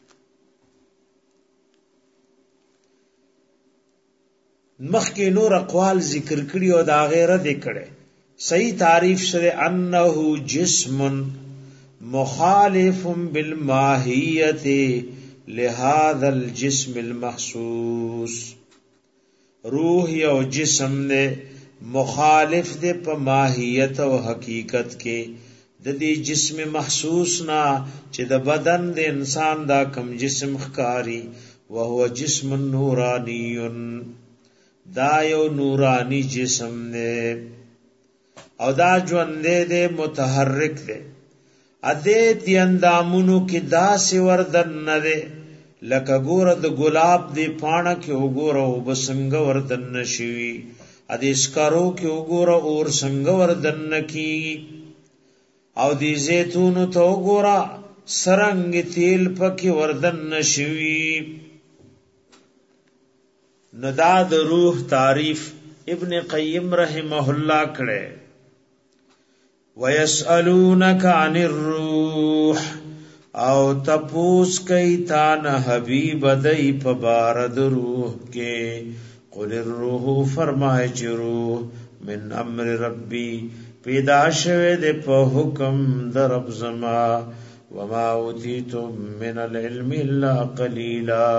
Speaker 1: مخکې نور اقوال ذکر کړي او دا غیره دې کړي. صحیح تعریف سره انه جسم مخالف بالماهیت لهذا الجسم المحسوس. روح یو جسم دې مخالف دې په ماهیت او حقیقت کې د دې جسم محسوس نا چې د بدن د انسان دا کم جسم ښکاری وهو جسم نورانی دا یو نورانی جسم دی او دا ژوند دی متحرک دی. اده دی اندامونو کې دا سی وردن نه دی لکه ګوره د ګلاب دی پاڼه کې وګوره او بسنګ وردن نشي. اده اسکارو کې وګوره اور څنګه وردن نکی او دی زیتونو تو ګورا سرنګ تیل پکې وردن نشوي. ندا د روح تعریف ابن قیم رحمه الله کړه. ويسالونک عن الروح او تپوس کئ تا نه حبیب دای په بار د روح کې. قل الروح فرمای چې روح من امر ربی پیدا شوه د په حکم در رب زما وما اوتیتم من العلم الا قليلا.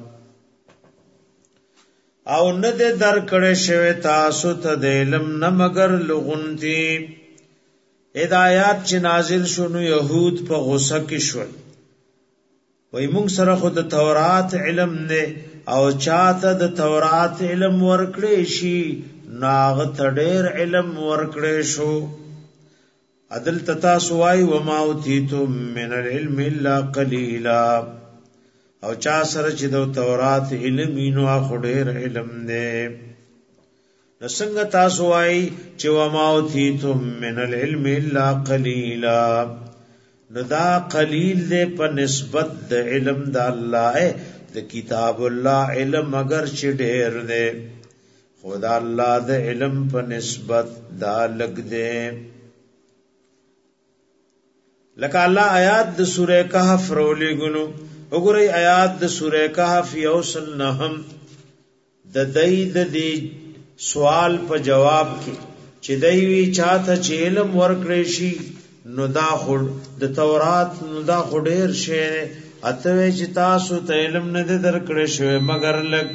Speaker 1: او نه د در کړه شوه تاسو ته د علم نه مگر لغونتی. هدایات چې نازل شونو يهود په غوسه کې شول وای مونږ سره خود تورات علم نه او چاته د تورات علم ورکړې شي ناغ تډیر علم ورکړې شو. عدل تتا سوای وما اوتیتم من العلم الا قليلا. او چا سره چې د تورات علم اینو خډیر علم نه څنګه تاسو وای چې وما اوتیتم من العلم الا قليلا، نو دا قلیل دے په نسبت د علم د الله د کتاب الله علم اگر چې ډېر دے، خدا الله د علم په نسبت دا لګ دے. لکه الله آیات د سوره کهف رولې ګلو وګورئ، آیات د سوره کهف یوصل نهم د دای د دې سوال په جواب کې چې دای وی چاته چې علم ورکړې شي نو دا خود د تورات نو دا خډیر شی اته چې تاسو ته علم نه درکړې شوی مگر لګ.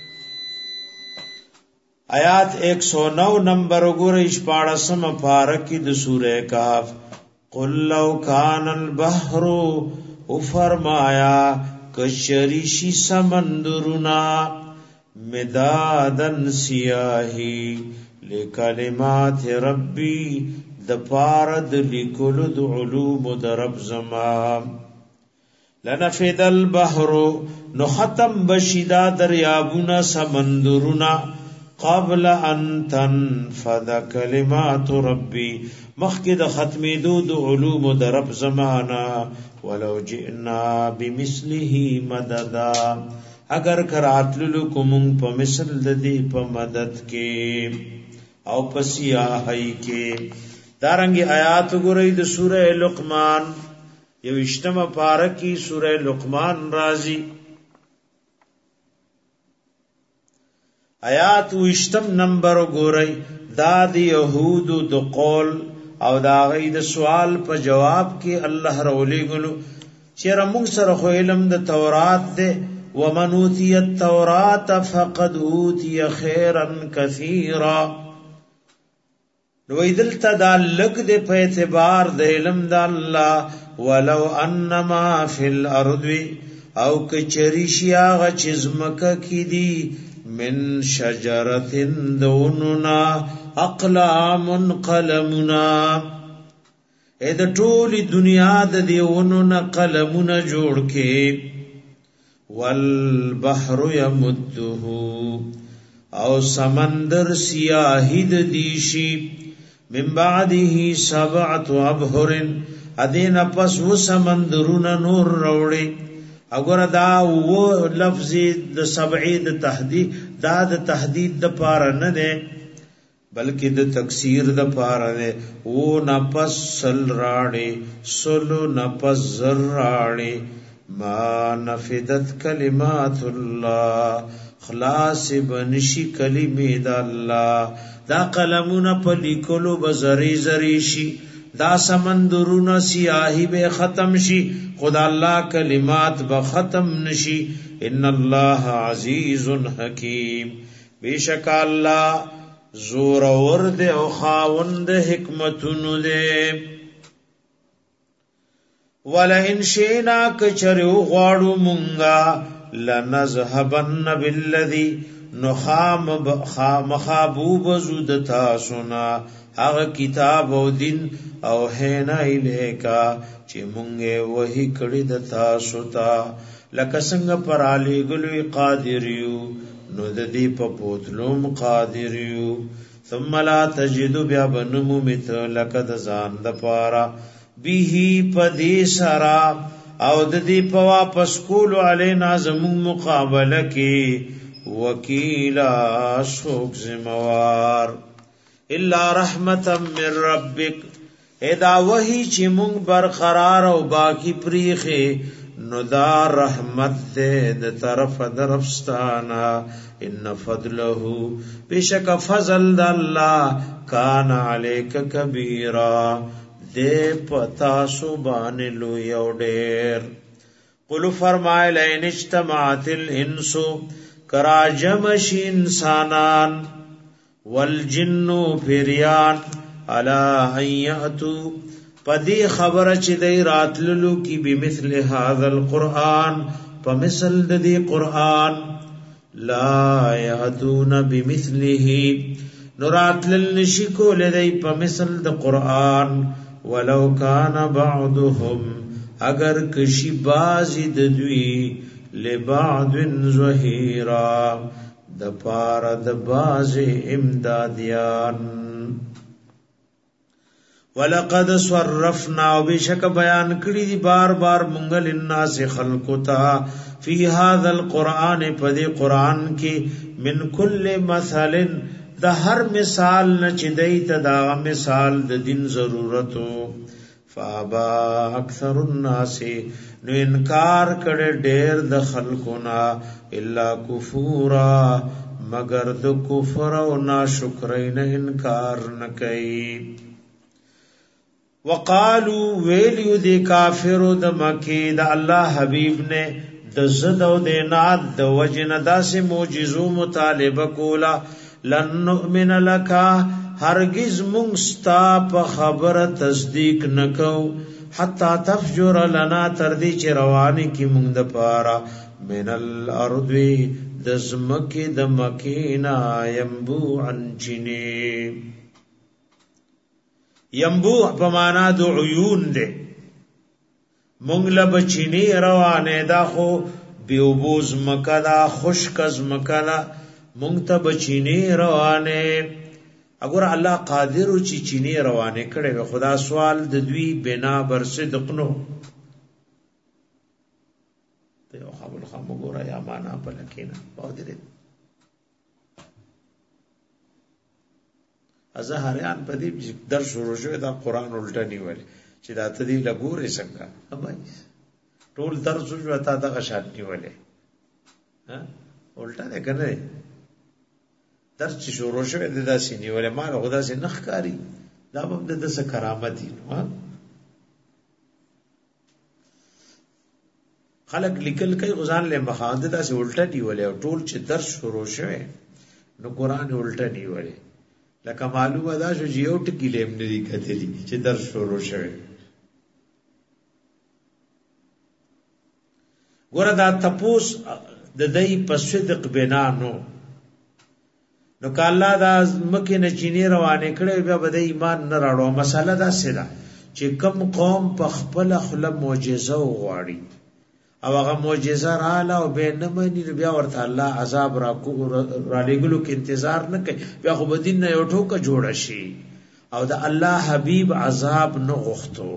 Speaker 1: آیات 109 نمبر وګورئ 14 پارکی د سوره کهف. قل لو کان البحر او فرمایا کشریشی سمندرنا مدادن سیاہی لکلمات ربی د پارد لکلو د علوم د رب زمان لنفد البحر نو ختم بشیدا دریابونا سمندرنا قبل ان تنفد کلمات ربی مخکې د ختمې د علوم د رب زمانہ ولو جئنا بمثله مددا اگر کراتلو کوم په مثل د دې په مدد کې او پسیاهی کې. دارنګي آیات ګورئ د سوره لقمان یو اشتمه پارکی سوره لقمان رازی آیات وشتم نمبر ګورئ. دا د يهودو د قول او دا غي د سوال په جواب کې الله رولي ګلو چې موږ سره خو علم د تورات ده ومن اوتی التورات فقد اوتی خيرا كثيرا، نو ایدل تدالک دے په اعتبار د علم د الله. ولو انما فی الارض او کچریشیا غچزمکه کی دی من شجرتن دوننا اقلام قلمنا، اې د ټولي دنیا د دیوننا قلمنا جوړ کې. والبحر يمده او سمندر سیاهی د دیشی من بعده 7 ابحر ادین پس و سمندرون نور روڑی. اگر دا و لفظی د سبعی د تحدید دا د تحدید د پار نه ده بلکې د تکثیر د پار ده. و نفس سل راړي سلو نفس زر راړي ما نفدت کلمات الله خلاص بنشی کلمې د الله. دا قلمونه په لیکلو بزری زری شي، دا سمندرونه سیاهی به ختم شي، خدا الله کلمات به ختم نشي. ان الله عزیز حکیم، بیشک الله زور ورد او خاوند حکمتونو دے. ولئن شئنا کچرو غواړو مونږه لنذهبن بالذی نخام مخابوب زود تاسونا هغه کتاب او دین او هینا الیکا چې مونږه وਹੀ کړی د تاسو ته لکه څنګه پر علی ګلوی قادریو نو د دې په پوتلوم قادریو. ثم لا تجد بیا بنمو مثل لقد ځان د پارا به پدې سرا او د دې په واپس کول علینا زمون مقابله کې وکیلا شوق زموار الا رحمتا من ربک. ادا وਹੀ چې مونږ برقرار او باقی پریخه نو دا رحمت دې د طرف درفستانا. ان فضله بشک فضل د الله کان علیک کبیرا دې پتا سبحان لو یو ډېر. قل فرمایل ان اجتماعت الانس کراجمش انسانان والجن پیریان الا ایاتو پدی خبر چې دی راتللو کی بمثل هذا القرآن پمثل د دې قرآن لا یاتون بمثله نراتل نشکو لدی پمثل د قرآن ولو کان بعضهم اگر کشی بازی د دوی لبعض ظهیرا د پار د باز امدادیان. ولقد صرفنا وبشک بیان کړی دی بار بار مونږ للناس خلقتا فی هذا القرآن پدې قرآن کې من کل مثل د هر مثال نه چې دی ته دا مثال د دین ضرورتو. فابا اکثر الناس نو انکار کړي ډېر د خلقنا الا کفورا مگر د کفر او ناشکرۍ نه انکار نه کوي. وقالو ویلیو دی کافرو د مکی د الله حبیب نے د زد او د اناد د وجن داسې معجزو مطالبه کولا لن نؤمن لک هرگز مونږ ستا په خبره تصدیق نکو حتا تفجر لنا تر دې چې رواني کی مونږ د پاره من الارض د زمکه د مکینا ينبو عنجنی. ينبو په معنا د عيون ده مونږ له بچینی روانه دا خو بیوبوز مکلا خوشکز مکلا مونږ ته بچینی روانه. اگر الله قادر او چې چینی روانه کړي خدا سوال د دوی بنا بر صدق نو ته خپل خامو ګورا یا معنا په لکینا او دې ازهریان په دې درس شروع شوی دا قران الټا نیول چې دا ته دې لګورې څنګه امای ټول درس شو تا دا شان نیولې ها الټا نه کنه درس چې شروع شوی د داسې نیولې ما له خدا سي نخ کاری دا هم د دسه کرامت دي. ها خلق لیکل کوي غزان له مخاند داسې الټا نیولې او ټول چې درس شروع شوی نو قران الټا نیولې لکه معلومه دا شو چې یو ټکی لیم نه دی کتلی چې درس شروع شوی. ګوره دا تپوس د دای په صدق بنا نو کاله دا مکه نه چینی روانه کړي بیا به د ایمان نه راړو. مساله دا سره چې کم قوم په خپل خپل معجزه وغواړي او هغه معجزه رااله او به نه مني بیا ورته الله عذاب را لګلو کې انتظار نه کوي بیا خو بدین نه یو ټوکه جوړ شي او د الله حبیب عذاب نه غوښتو.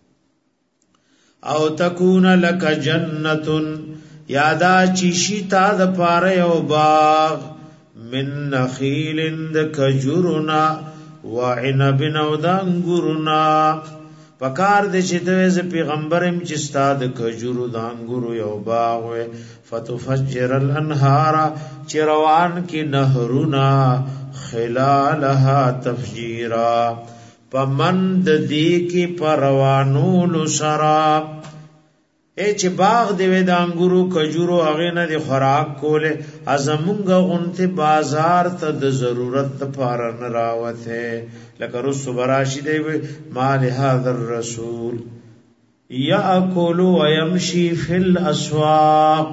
Speaker 1: او تکون لک جنۃ یادا چیشی تا د پاره او باغ من نخیل د کجورنا وعنب او د انګورنا. پکار د چې د پیغمبرم چې ستاد کجورو د انګورو یو باغ و فتفجر الانهار چې روان کی نهرنا خلالها تفجیرا پمند دی کی پروانو لسرا. اے چې باغ دی د انګورو کجورو هغه نه دی خوراک کوله ازمونګه غونته بازار ته د ضرورت لپاره نه راوته لکه رسو براشی دی مال هذا الرسول یاکل ويمشي في الاسواق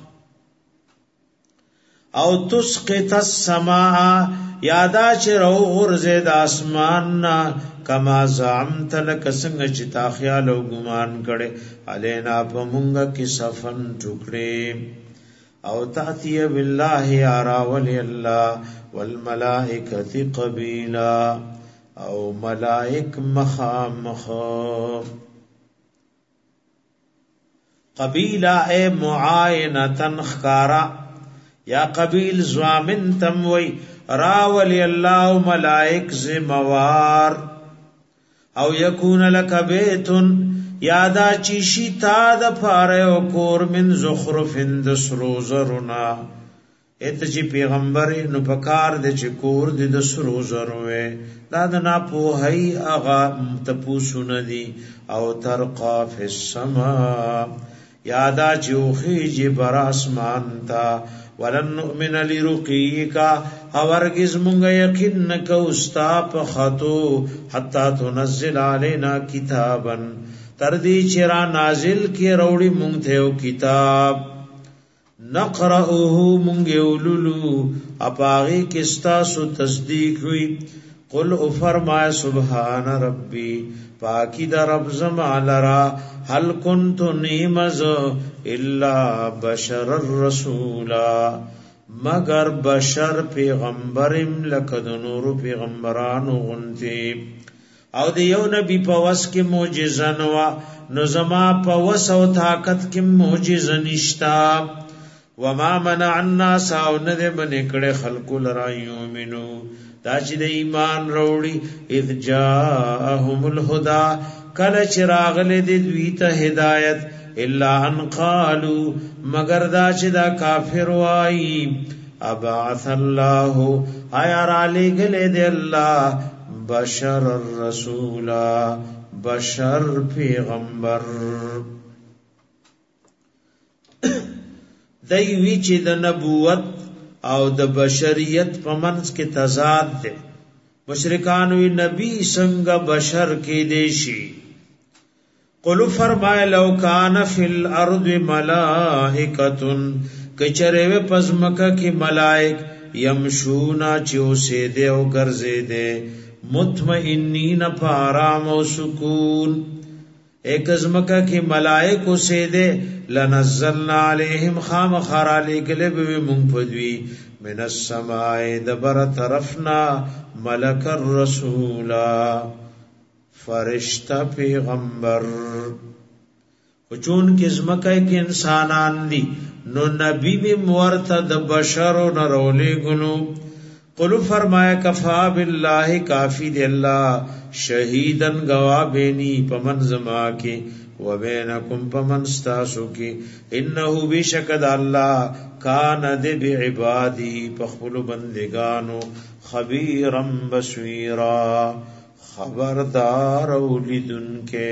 Speaker 1: او تسقط السماء یادا چې رو غرزه د اسمان نا کما زعمت لک څنګه چې تا خیال او ګمان کړي علینا پمونګه کې صفن ټوکړي او تاتي بالله ارا ولي الله والملائکه قبیلا او ملائک مخامخ. قبیلا اے معاینتن خکارا یا قبیل زوامن تموی راولی اللہ ملائک زموار او یکون لک بیتن یادا چیشی تا دا پاره او کور من زخرفن د سرو زرنا. ایت چی پیغمبر نو پکار د چی کور د سرو زروه دا د نا پوهی اغا تپوسو ندی او ترقا فی السما یادا چوخی جی بر اسمان تا ولن نؤمن لرقیکا اورگز مونږ یقین نکو استا په خطو حتا تنزل علینا کتابا تر دې چې را نازل کې وروړي مونږ ته یو کتاب نقرأه مونږ ولولو اپاغي کې ستاسو تصدیق وي. قل او فرمای سبحان ربی پاکی در رب زمالرا هل کنت نیمز الا بشر الرسولا مگر بشر پیغمبرم لکه د نور پیغمبرانو غنتی او د یو نبی په وس کې معجزه نوا نو زما په وس او طاقت کې معجزه نشتا وما منع الناس او نه دې باندې کړه خلق لرا یومنو دا چې د ایمان وروړي اذ جاءهم الهدى کله چې راغله د دوی ته هدایت الا ان قالوا مگر دا چې دا کافر وای ابعث الله آیا را لګلې دې الله بشر الرسول بشر پیغمبر دوی چې د نبوت او د بشریت په منځ کې تضاد ده مشرکان وی نبی څنګه بشر کې دی شي قل فرمای لو کان فی الارض ملائکۃ کچره پزمکه کې ملائک یمشونا چوسه دے او ګرځې دے مطمئنین پارام او سکون ایک ازمکه کې ملائکه سے دے لنزلنا علیہم خام خرالی گلب منفدوی من السماء دبر طرفنا ملک الرسولا فرشتہ پیغمبر چون کې ازمکه کې انسانان دي نو نبی بھی مرتد بشر و نرولی گنو قلو فرمایا کفا باللہ کافی دی اللہ شہیدن گواہ بینی پمن زما کی و بینکم پمن ستاسو کی انہو بشکد اللہ کان دی بعبادی پخبل بندگانو خبیرم بسویرا خبردار اولیدن کے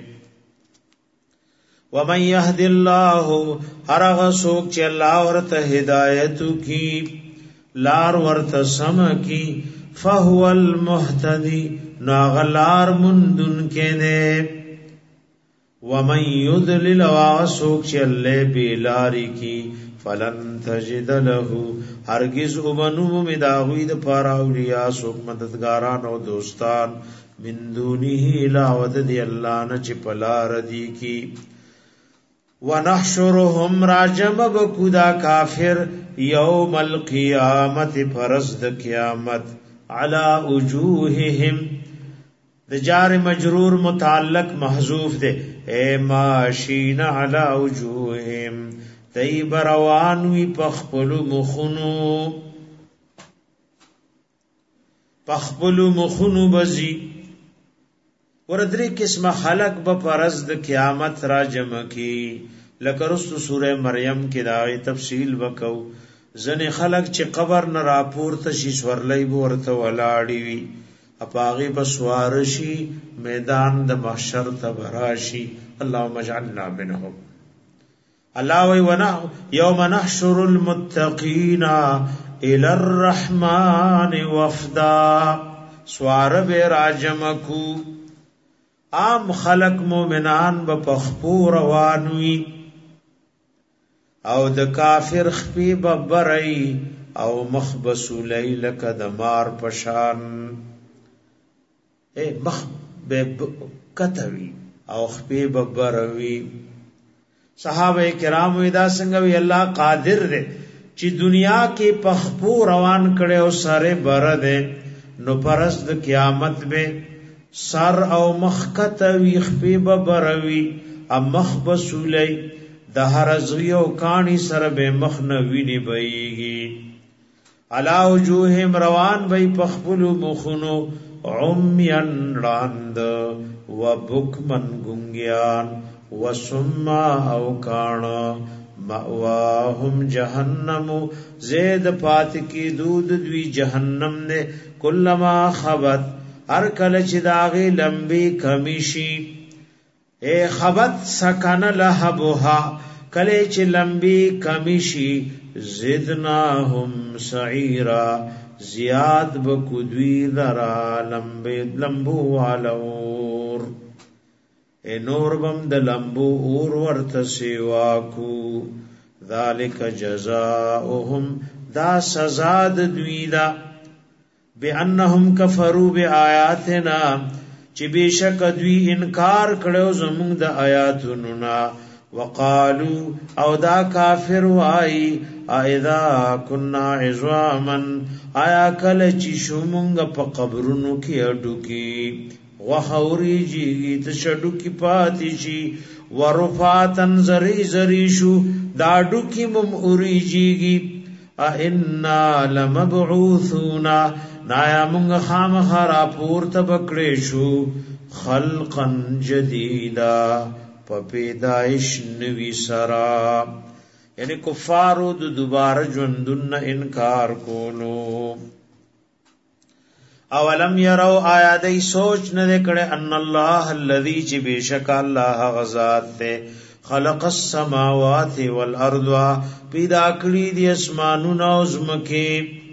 Speaker 1: ومن يهد الله هرغ سوک چې الله ورته هدایت کی لار ورته سم کی فهو المهتدي ناغلار مندن کینه ومن يضلل واسوک چې الله بلاری کی فلن تجد له هرگز وبنو مداوی د پاره اولیاء سوک مددګاران او دوستان من دونه علاوه دی الله نه چې پلار دی کی ونحشرهم راجم بکودا کافر یوم القیامت فرزد قیامت علی وجوههم د جار مجرور متعلق محذوف دے اے ماشین علی وجوههم طیب روانوی پخپلو مخونو بزی وردری قسم خلق با پرز د قیامت را جمع کی لکرست سورہ مریم کی داغی تفصیل وکو زن خلق چی قبر ن راپور تشی سورلی بورتا ولاڑی وی اپاغی بسوارشی میدان د محشر تبراشی اللہم اجعلنا منهم اللہ وی یوم نحشر المتقین الى الرحمن وفدا سوار بے راجمکو عام خلق مومنان با پخپو روانوی او د کافر خپی ببرئی او مخبسو لیلک دمار پشان مخ کتوی او خپی ببروی صحابه کرام ودا څنګه وی الله قادر دی چې دنیا کې پخپو روان کړي او سره بر ده نو پرز د قیامت به سر او مخکت وی خپی ببروی ام مخبسولی د هرزوی او کانی سر به مخنوی نی بیگی علا وجوههم روان بی پخبلو مخنو عمین راند و بکمن گنگیان و سما او کان مأواهم جہنم زید پات کی دود دوی جہنم نے کلما خبت ہر کل چداغی لمبی کمیشی اے خبت سکن لہبوها کلے چ لمبی کمیشی زدناهم سعیرا زیاد بکدوی لرا لمبو والور اے نور بم د لمبو اور ورت سیواکو ذالک جزاؤهم دا سزا د دوی دا بانهم کفروا بیااتنا چې بشک دوی انکار کړو زموږ د آیاتونو نا وقالو او دا کافر وای اذا كنا عظاما آیا کله چې شومنګ په قبرونو کې اډو کې وحوري جی تشډو کې پاتې شي ورفاتن زری زری شو دا ډو کې مم اوریږي ائنا لمبعوثون نایا مونږ خامخرا پورته بکړې شو خلقا جديدا په پیدائش نوی سرا یعنی کفارو د دوباره ژوندون انکار کولو اولم يروا آیا دای سوچ نه کړي ان الله الذي چې بشک الله غزاد ته خلق السماوات والارض پیدا کړی دي اسمانونه او زمکه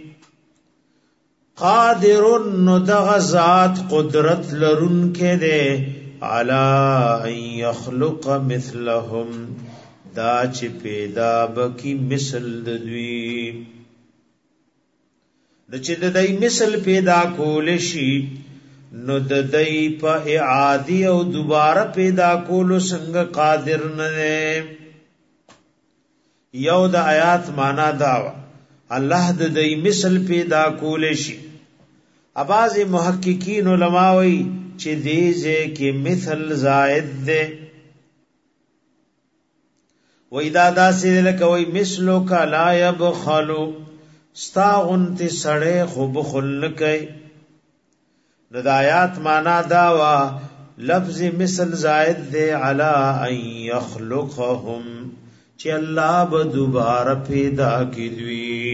Speaker 1: قادر نو دغه ذات قدرت لرون کې ده علا ان يخلق مثلهم دا چې پیدا بکی مثل د دوی د چې د دای مثل پیدا کول شي نو د دای په اعاده او دوباره پیدا کول څنګه قادر نه یو د آیات معنا دا الله د دای مثل پیدا کول شي اباظ محققین علما وی چې دیزه کې مثل زائد ده وی دا سې لکه وی مثلو کا لا يبخلوا استاغنت سړې خو بخل نکي نو د آیات معنا دا وا لفظ مثل زائد ده علی ان يخلقهم چې الله به دوباره پیدا کړي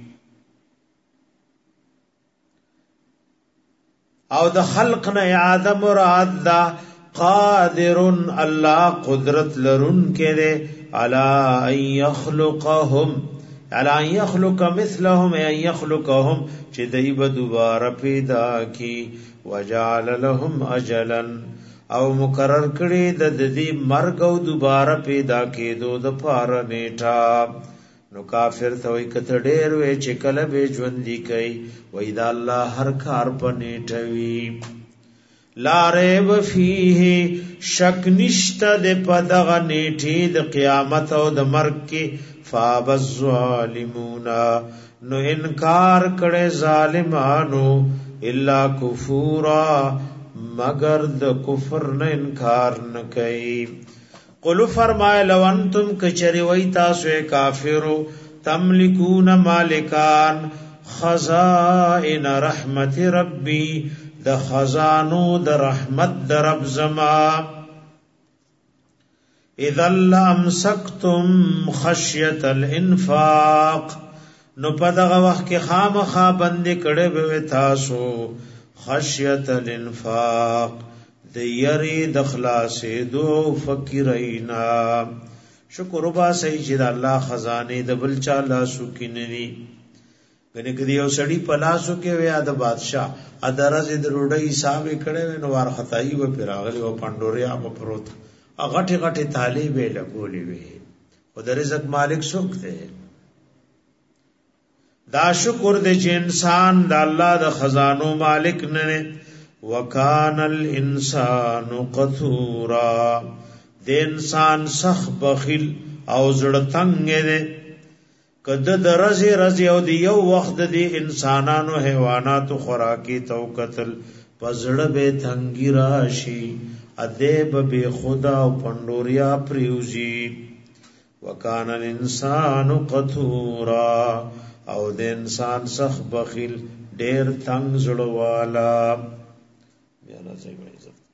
Speaker 1: او د خلق نه اعاده مراد دا قادر الله قدرت لرون کړي علی ان يخلقهم علی ان يخلق مثلهم ان يخلقهم چې دای به دوباره پیدا کی وجعل لهم اجلا او مقرر کړي د دې مرګ او دوباره پیدا کېدو د پاره نیټه نو کافر ته وي کته ډېر وې چې کله به ژوند دی کوي وای دا الله هر کار په نیټوي لا ریب فیه شک نشته د پدغه نیټې د قیامت او د مرګ کې فاب الظالمون نو انکار کړي ظالمانو الا کفورا مگر د کفر نه انکار نه کوي قل فرمای لو انتم کچری وای تاسو کافرو تملکون مالکان خزائن رحمت ربی د خزانو د رحمت د رب زما اذا لامسکتم خشیت الانفاق نو پدغه وخت کې خامخا بند کړه به تاسو خشیت الانفاق د یری د خلاصې دو فقیرینا شکر وبا سې چې الله خزانه د بل چا لاسو کې نني کنه کدی یو سړی په لاسو کې ویا د بادشاہ ادرز د روډي حساب کړي نو ور خدای و پیراغلی او پندوریا په پروت غټي غټي طالب لګولې وي او د رزق مالک څوک دی دا شکر دې چې انسان د الله د خزانو مالک نه وکان الانسان قتورا د انسان سخ بخیل او زړه تنگ دی کده د رزي رزي او دی یو وخت د انسانانو حیوانات خوراکي تو قتل پزړه به تنگی راشي ادب به خدا او پندوریا پریوزی وکان الانسان قتورا او د انسان سخ بخیل ډیر تنگ زړه والا یا راځي